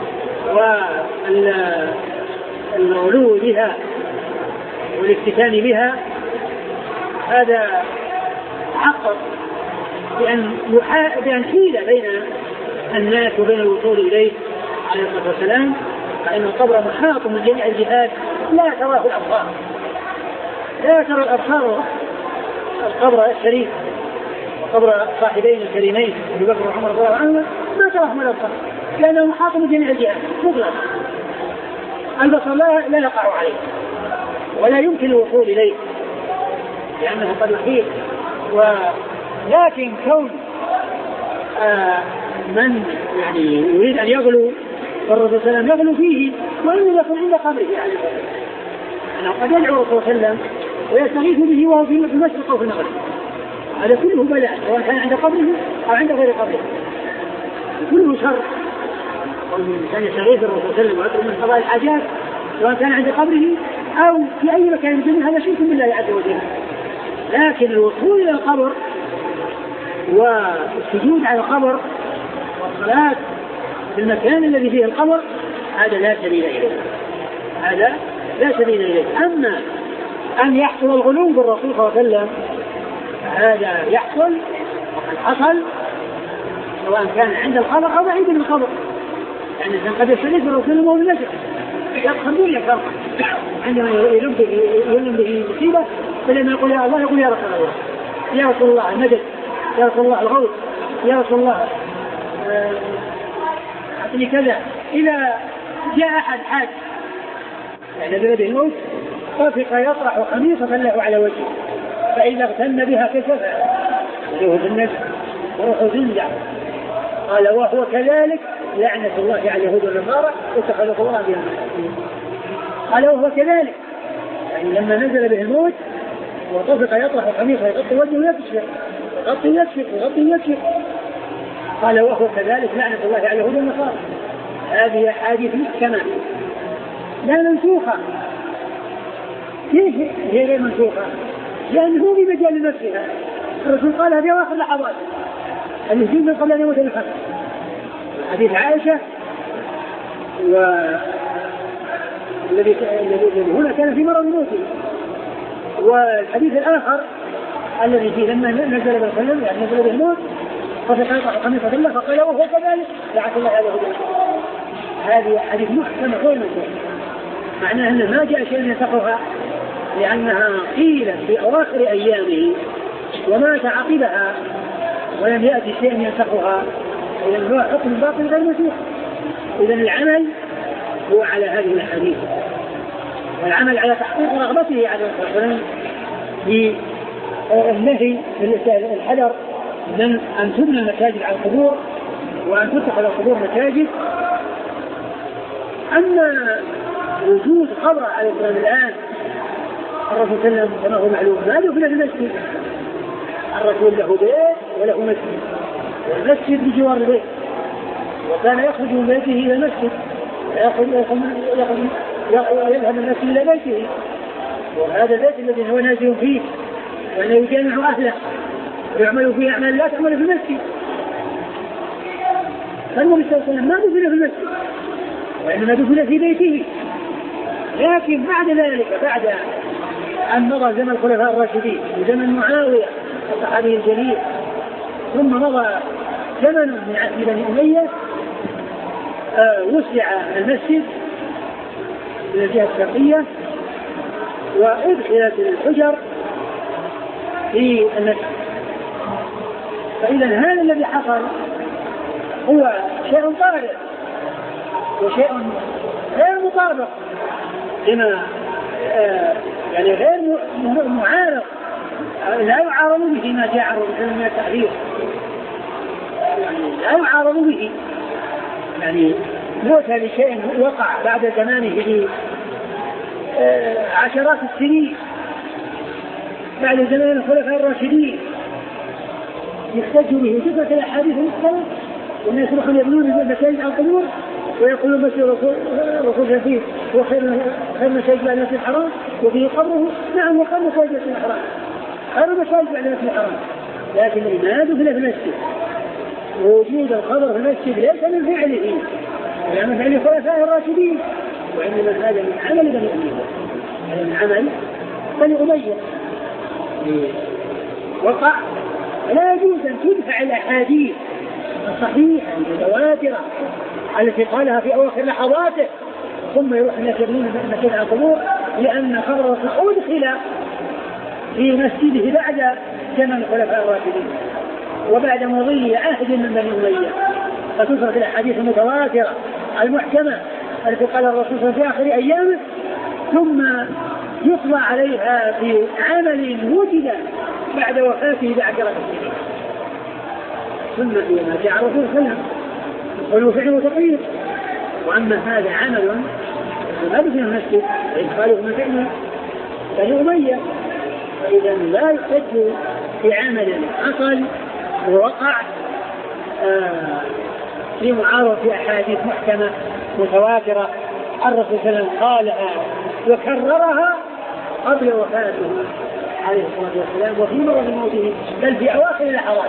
والغلو بها والافتتان بها. هذا حقق بأن بأن حيل بين الناس وبين الوصول إليه عليه الصلاة والسلام، فإن القبر محاط من جميع الجهات لا تراه الأبصار لا ترى الأبصار القبر الشريف وقبر صاحبين الكريمين أبي بكر وعمر رضي الله عنهما ما تراهم الأبصار لأنه محاط من جميع الجهات مطلقا، البصر لا لا يقع عليه ولا يمكن الوصول إليه لأنه قد يحيط. ولكن كون آه من يعني يريد أن يغلو فالرسول صلى الله عليه وسلم يغلو فيه وإن يكون عند قبره يعني أنه قد يدعو الرسول صلى الله عليه وسلم ويستغيث به وهو في المشرق أو في المغرب، هذا كله بلاء سواء كان عند قبره أو عند غير قبره، كله شر. كان يستغيث الرسول صلى الله عليه وسلم ويطلب من قضاء الحاجات سواء كان عند قبره أو في أي مكان من الدنيا، هذا شرك بالله عز وجل. لكن الوصول إلى القبر والسجود على القبر والصلاة في المكان الذي فيه القبر هذا لا سبيل إليه هذا لا سبيل إليه. أما أن يحصل الغلو بالرسول صلى الله عليه وسلم هذا يحصل وقد حصل سواء كان عند الخبر أو عند الخبر. يعني الإنسان قد يستغيث بالرسول وهو بالنجح يخبرون يا عندما يلم به مصيبة فلما يقول يا الله يقول يا رسول الله يا رسول الله المدد يا رسول الله الغوث يا رسول الله أعطني كذا. إذا جاء أحد حاج يعني بلده الموت طفق يطرح قميصة له على وجهه فإذا اغتن بها كشفها وهو بالنجح وروحه تنزع. قال وهو كذلك لعنة الله على اليهود والنصارى اتخذوا الله بها. قال وهو كذلك يعني لما نزل به الموت وطفق يطرح قميصه يغطي وجهه يكشف يغطي يكشف يغطي يكشف. قال وهو كذلك لعنة الله على اليهود والنصارى. هذه أحاديث محكمة لا منسوخة. كيف هي غير منسوخة؟ لأنه في مجال نفسها الرسول قالها في آخر لحظات الذي من قبل أن يموت الحق. حديث عائشة والذي هنا كان في مرض موته. والحديث الآخر الذي فيه لما نزل بالخلم يعني نزل بالموت ففقط قميصة الله فقال وهو كذلك لعنة الله على اليهود. هذه حديث محكمة غير منسوخة معناه أنه ما جاء شيء ينسخها لأنها قيلت في أواخر أيامه ومات عقبها ولم يأتي شيء ينسخها. إذن هو حكم باطل غير منسوخ. إذن العمل هو على هذه الحديث والعمل على تحقيق رغبته عليه الصلاة والسلام في النهي الحذر من أن تبنى المساجد على القبور وأن تتخذ القبور مساجد. أما وجود قبر عليه السلام الآن الرسول صلى الله عليه وسلم كما هو معلوم ما له في المسجد. الرسول له بيت وله مسجد والمسجد بجوار البيت وكان يخرج من بيته إلى المسجد يذهب الناس إلى بيته وهذا البيت الذي هو نازل فيه وأنه يجامع أهله يعمل فيه أعمال لا تعمل في المسجد. فالنبي صلى الله عليه وسلم ما دفن في المسجد وإنما دفن في بيته. لكن بعد ذلك بعد أن مضى زمن الخلفاء الراشدين وزمن معاوية الصحابي الجليل ثم مضى زمن من عهد بني أمية آه وسع المسجد من الجهة الشرقية وأدخلت الحجر في المسجد. فإذا هذا الذي حصل هو شيء طارئ وشيء غير مطابق لما آه يعني غير معارض لا يعارض به ما جاء عن الرسول من التعبير يعني لا يعارض به. يعني موت لشيء وقع بعد زمانه بعشرات السنين بعد زمان الخلفاء الراشدين يحتج به كثرة الأحاديث المختلفة والناس يروحون يبنون المساجد على القبور ويقولون مسجد الرسول فيه هو خير مساجد بعد المسجد الحرام وفيه قبره. نعم وقبر مساجد المسجد الحرام خير مساجد بعد المسجد الحرام لكن لماذا دفن في المسجد؟ وجود القبر في المسجد ليس من فعله ولا من فعل الخلفاء الراشدين وإنما هذا من عمل بني أمية. هذا من عمل بني أمية وقع. لا يجوز أن تدفع الأحاديث الصحيحة المتواترة التي قالها في أواخر لحظاته ثم يروح الناس يبنون المسجد على القبور لأن خبر الرسول أدخل في مسجده بعد زمن الخلفاء الراشدين وبعد مضي عهد من بني أمية. فتنصرف الأحاديث المتواترة المحكمة التي قال الرسول صلى الله عليه وسلم في آخر أيامه ثم يطلع عليها في عمل وجد بعد وفاته بعشرة سنين ثم فيما جاء الرسول صلى الله عليه وسلم قالوا فعل وتقرير. وأما هذا عمل ما بفن المسجد إدخاله من فعل بني أمية فإذا لا يحتج في عمل حصل ووقع آه في معارضة في أحاديث محكمة متواترة الرسول صلى الله عليه وسلم قالها وكررها قبل وفاته عليه الصلاة والسلام وفي مرض موته بل في أواخر اللحظات.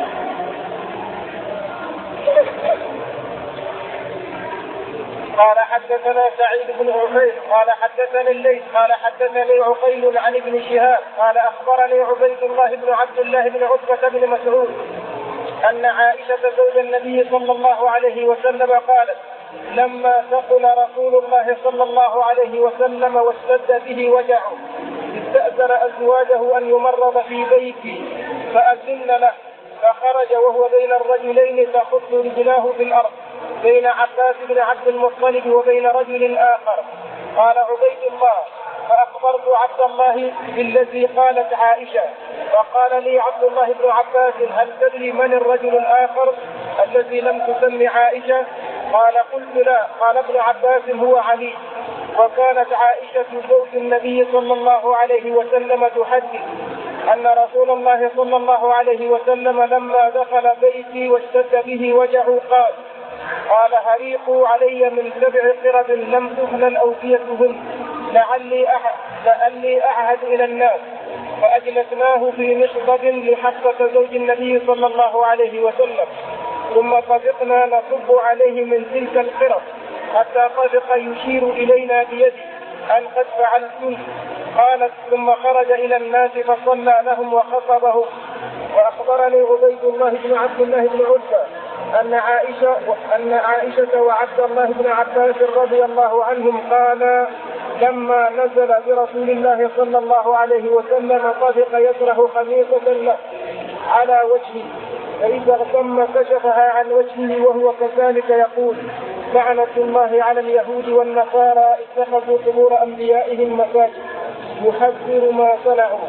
قال حدثنا سعيد بن عفيف قال حدثني الليث قال حدثني عقيل عن ابن شهاب قال أخبرني عبيد الله بن عبد الله بن عتبة بن مسعود أن عائشة زوج النبي صلى الله عليه وسلم قالت: لما ثقل رسول الله صلى الله عليه وسلم واشتد به وجعه استأذن أزواجه أن يمرض في بيتي فأذن له، فخرج وهو بين الرجلين تخط رجلاه في الأرض بين عباس بن عبد المطلب وبين رجل آخر. قال عبيد الله: فأخبرت عبد الله بالذي قالت عائشة، فقال لي عبد الله بن عباس: هل تدري من الرجل الآخر الذي لم تسم عائشة؟ قال: قلت لا. قال ابن عباس: هو علي. وكانت عائشة زوج النبي صلى الله عليه وسلم تحدث أن رسول الله صلى الله عليه وسلم لما دخل بيتي واشتد به وجعه قال: قال: هريقوا علي من سبع قرب لم تهلل أوفيتهن لعلي أحد لعلي أعهد إلى الناس. فأجلسناه في مصبد لحفصة زوج النبي صلى الله عليه وسلم، ثم طفقنا نصب عليه من تلك القرب حتى طفق يشير إلينا بيده أن قد فعلت. قالت: ثم خرج إلى الناس فصلى لهم وخطبهم. وأخبرني عبيد الله بن عبد الله بن عتبة أن عائشة أن عائشة وعبد الله بن عباس رضي الله عنهم قال: لما نزل برسول الله صلى الله عليه وسلم طفق يكره خميصة له على وجهه، فإذا اغتم كشفها عن وجهه وهو كذلك يقول: لعنة الله على اليهود والنصارى اتخذوا قبور أنبيائهم مساجد، يحذر ما صنعوا.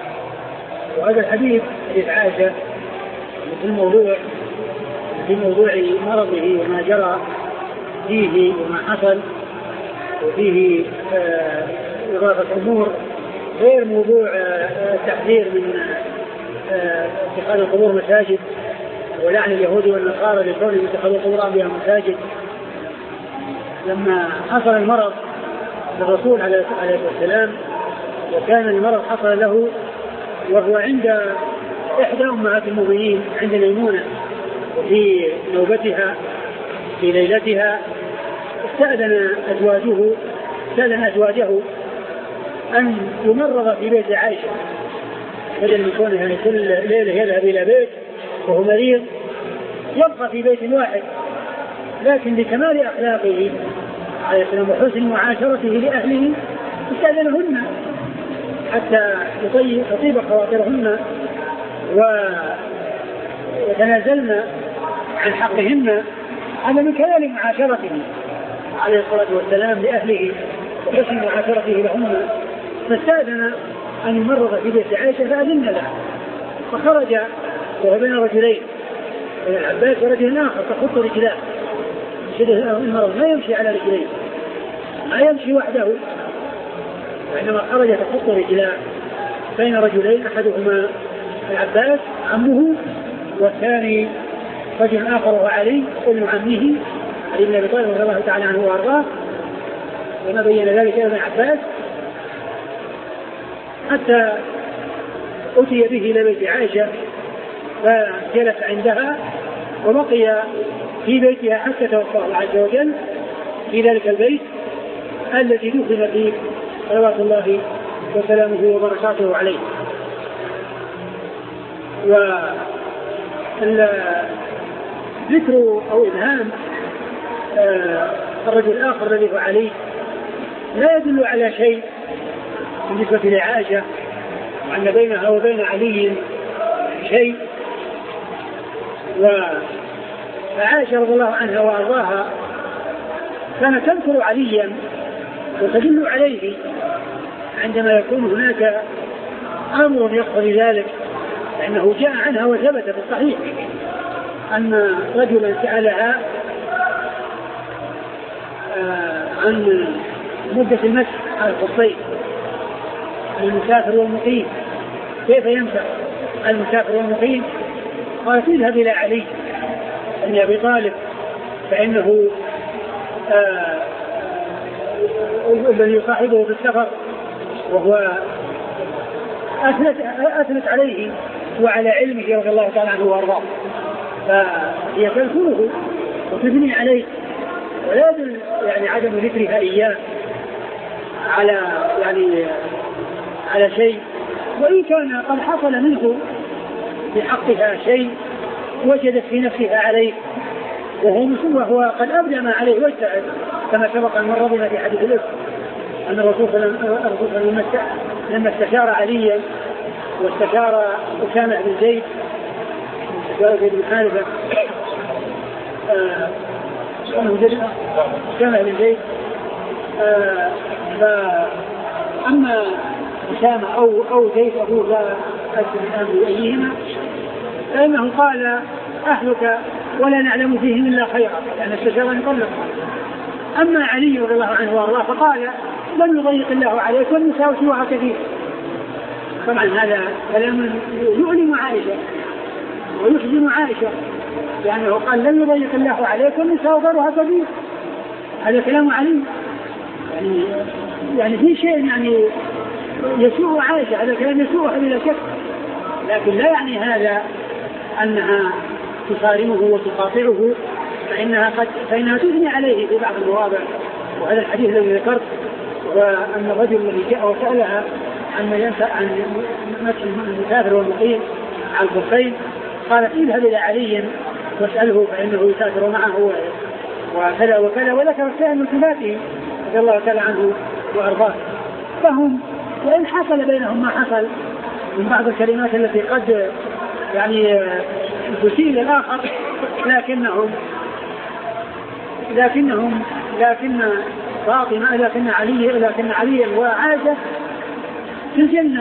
وهذا الحديث حديث عائشة في الموضوع في موضوع مرضه وما جرى فيه وما حصل، وفيه إضافة أمور غير موضوع التحذير من اتخاذ القبور مساجد ولعن اليهود والنصارى لكونهم اتخذوا القبور أنبيائهم مساجد. لما حصل المرض للرسول عليه الصلاة والسلام، وكان المرض حصل له وهو عند إحدى أمهات المؤمنين عند ميمونة في نوبتها في ليلتها، استأذن أزواجه استأذن أزواجه أن يمرض في بيت عائشة، بدل من كونه كل ليلة يذهب إلى بيت وهو مريض يبقى في بيت واحد، لكن بكمال أخلاقه عليه السلام وحسن معاشرته لأهله استأذنهن حتى يطيب خواطرهن ويتنازلن عن حقهن. هذا من كمال معاشرته عليه الصلاة والسلام لأهله وحسن معاشرته لهن، فاستأذن أن يمرض في بيت عائشة فأذن له، فخرج وهو بين رجلين، بين العباس ورجل آخر تخط رجلاه، المرض لا يمشي على رجلين، لا يمشي وحده، وإنما خرج تخط رجلاه بين رجلين، أحدهما العباس عمه والثاني رجل آخر وهو علي ابن عمه علي بن أبي طالب رضي الله تعالى عنه وأرضاه، وما بين ذلك ابن عباس حتى أتي به إلى بيت عائشة فجلس عندها وبقي في بيتها حتى توفاه الله عز وجل في ذلك البيت الذي دفن فيه صلوات الله وسلامه وبركاته عليه. وذكر أو إبهام الرجل الآخر الذي هو علي لا يدل على شيء بالنسبة لعائشة، وأن بينها وبين علي شيء. وعائشة رضي الله عنها وأرضاها كانت تذكر عليا وتدل عليه عندما يكون هناك أمر يقتضي ذلك، لأنه جاء عنها وثبت في الصحيح أن رجلا سألها عن مدة المسح على الخفين المسافر والمقيم، كيف يمسح المسافر والمقيم؟ قالت: اذهب إلى علي بن أبي طالب فإنه الذي يصاحبه في السفر، وهو أثنت, أثنت عليه وعلى علمه رضي الله تعالى عنه وأرضاه، فهي تذكره وتثني عليه، ولا يدل يعني عدم ذكرها إياه على يعني على شيء، وإن كان قد حصل منه في حقها شيء وجدت في نفسها عليه وهو مسلم وهو قد أبدى ما عليه واجتهد كما سبق أن مر بنا في حديث الإفك أن الرسول صلى الله عليه وسلم لما استشار عليا واستشار أسامة بن زيد زيد بن حارثة أسامة بن زيد فأما أسامة أو أو زيد أبوه لا أدري الآن بأيهما فإنه قال أهلك ولا نعلم فيهم إلا خيرا لأن استشار أن يطلق. أما علي رضي الله عنه وارضاه فقال لم يضيق الله عليك والنساء سوءها كثير. طبعا هذا كلام يؤلم عائشة ويحزن عائشة لأنه قال لم يضيق الله عليك والنساء ضرها كثير. هذا كلام علي يعني يعني في شيء يعني يسوء عائشة هذا كلام يسوءها بلا شك لكن لا يعني هذا أنها تصارمه وتقاطعه فإنها قد فإنها تثني عليه في بعض المواضع. وهذا الحديث الذي ذكرت وأن الرجل الذي جاء وسألها عن ينفع عن مسح المسافر والمقيم على الخفين قالت اذهب إلى علي واسأله فإنه يسافر معه وكذا وكذا وذكر شيئا من صفاته رضي الله تعالى عنه وأرضاه. فهم وإن حصل بينهم ما حصل من بعض الكلمات التي قد يعني تسيء الآخر لكنهم لكنهم لكن فاطمة لكن علي لكن علي وعائشة في الجنة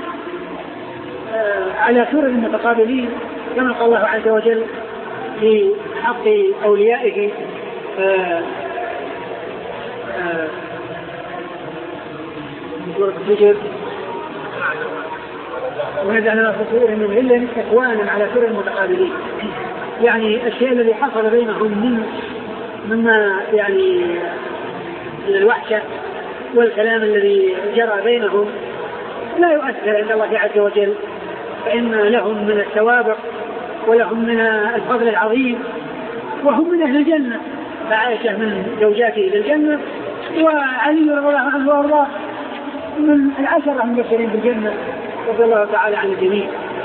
على سرر متقابلين كما قال الله عز وجل في حق أوليائه سورة الفجر ونزعنا في صدورهم من غل إخوانا على سرر متقابلين. يعني الشيء الذي حصل بينهم من مما يعني من الوحشة والكلام الذي جرى بينهم لا يؤثر عند الله عز وجل فإن لهم من السوابق ولهم من الفضل العظيم وهم من أهل الجنة. فعائشة من زوجاته إلى الجنة وعلي رضي الله عنه وارضاه من العشرة المبشرين بالجنة رضي الله تعالى عن الجميع.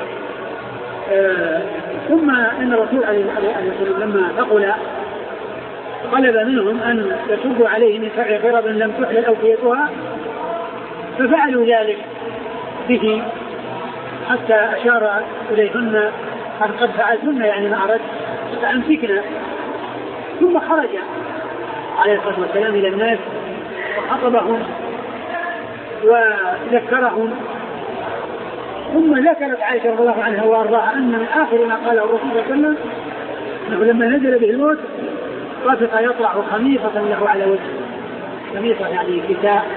آه ثم ان الرسول عليه الصلاه والسلام لما ثقل طلب منهم ان يصبوا عليه من سبع قرب لم تحلل اوفيتها ففعلوا ذلك به حتى اشار اليهن ان قد فعلتن يعني ما اردت فامسكنا. ثم خرج عليه الصلاه والسلام الى الناس وخطبهم وذكرهم. ثم ذكرت عائشة رضي الله عنها وارضاها ان من اخر ما قاله الرسول صلى الله عليه وسلم انه لما نزل به الموت رفق يطلع خميصة له على وجهه. خميصة يعني كتاء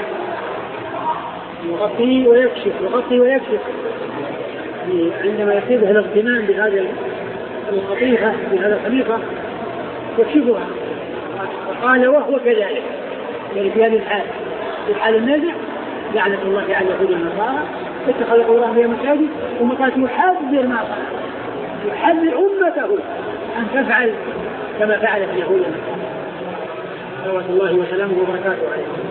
يغطي ويكشف يغطي ويكشف يعني عندما يصيبه الاغتنام بهذه القطيفة بهذا الخميصة يكشفها. فقال وهو كذلك يعني في هذه الحال في حال النزع لعنة الله على اليهود والنصارى اتخذ قبورهم فيها مساجد ثم قالت يحذر ما صنع يحذر أمته أن تفعل كما فعلت اليهود صلوات الله وسلامه وبركاته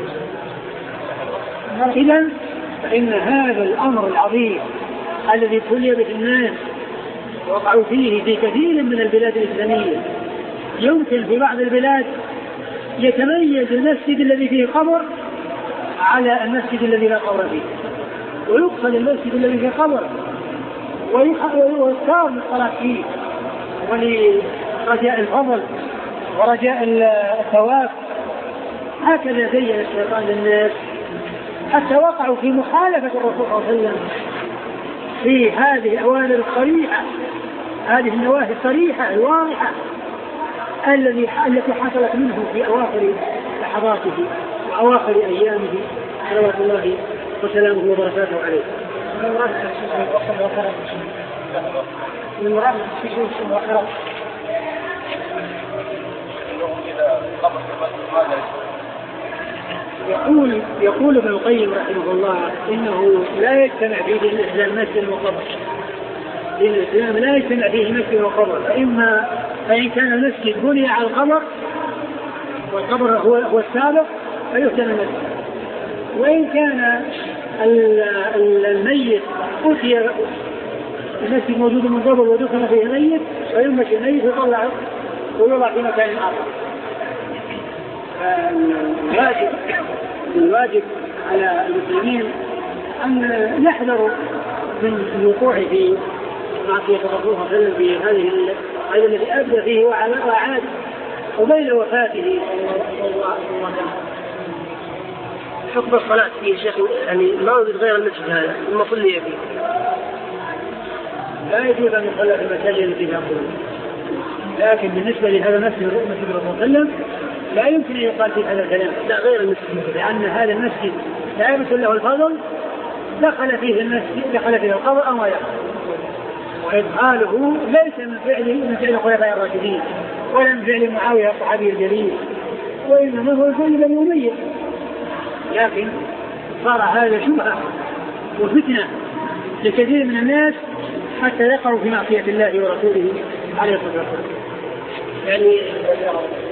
عليه. إذن فإن هذا الأمر العظيم الذي ابتلي به الناس وقعوا فيه في كثير من البلاد الإسلامية يمكن في بعض البلاد يتميز المسجد الذي فيه قبر على المسجد الذي لا قبر فيه ويقصد المسجد الذي فيه قبر ويختار للصلاة فيه ولرجاء الفضل ورجاء الثواب. هكذا زين الشيطان للناس حتى وقعوا في مخالفة الرسول صلى الله عليه وسلم في هذه الأوامر الصريحة هذه النواهي الصريحة الواضحة الذي التي حصلت منه في أواخر لحظاته وأواخر أيامه صلوات الله وسلامه وبركاته عليه. من مراد في شيء وآخرة يقول يقول ابن القيم رحمه الله إنه لا يجتمع في دين الإسلام مسجد وقبر. دين الإسلام لا يجتمع فيه مسجد وقبر فإما فإن كان المسجد بني على القبر والقبر هو هو السابق فيهدم المسجد وإن كان الميت أتي المسجد موجود من قبل ودخل فيه ميت ويمشي الميت ويطلع ويوضع في مكان آخر. فالواجب الواجب على المسلمين أن يحذروا من الوقوع في معصية الرسول صلى الله عليه وسلم في هذه هذا الذي أبدى فيه وعاد وبين وفاته صلى الله عليه وسلم. حكم الصلاة فيه شيخ يعني ما وجد غير المسجد هذا المصلي فيه لا يجوز أن يصلى في المساجد التي فيها قبور، لكن بالنسبة لهذا المسجد مسجد الرسول صلى الله عليه وسلم لا يمكن أن يقال فيه هذا الكلام، لا غير المسجد، لأن هذا المسجد لا يمثل له الفضل دخل فيه المسجد دخل فيه القبر أو ما يدخل، وإدخاله ليس من فعل من فعل الخلفاء الراشدين ولا من فعل معاوية الصحابي الجليل، وإنما هو فعل بني أمية، لكن صار هذا شبهة وفتنة لكثير من الناس حتى يقعوا في معصية الله ورسوله عليه الصلاة والسلام. يعني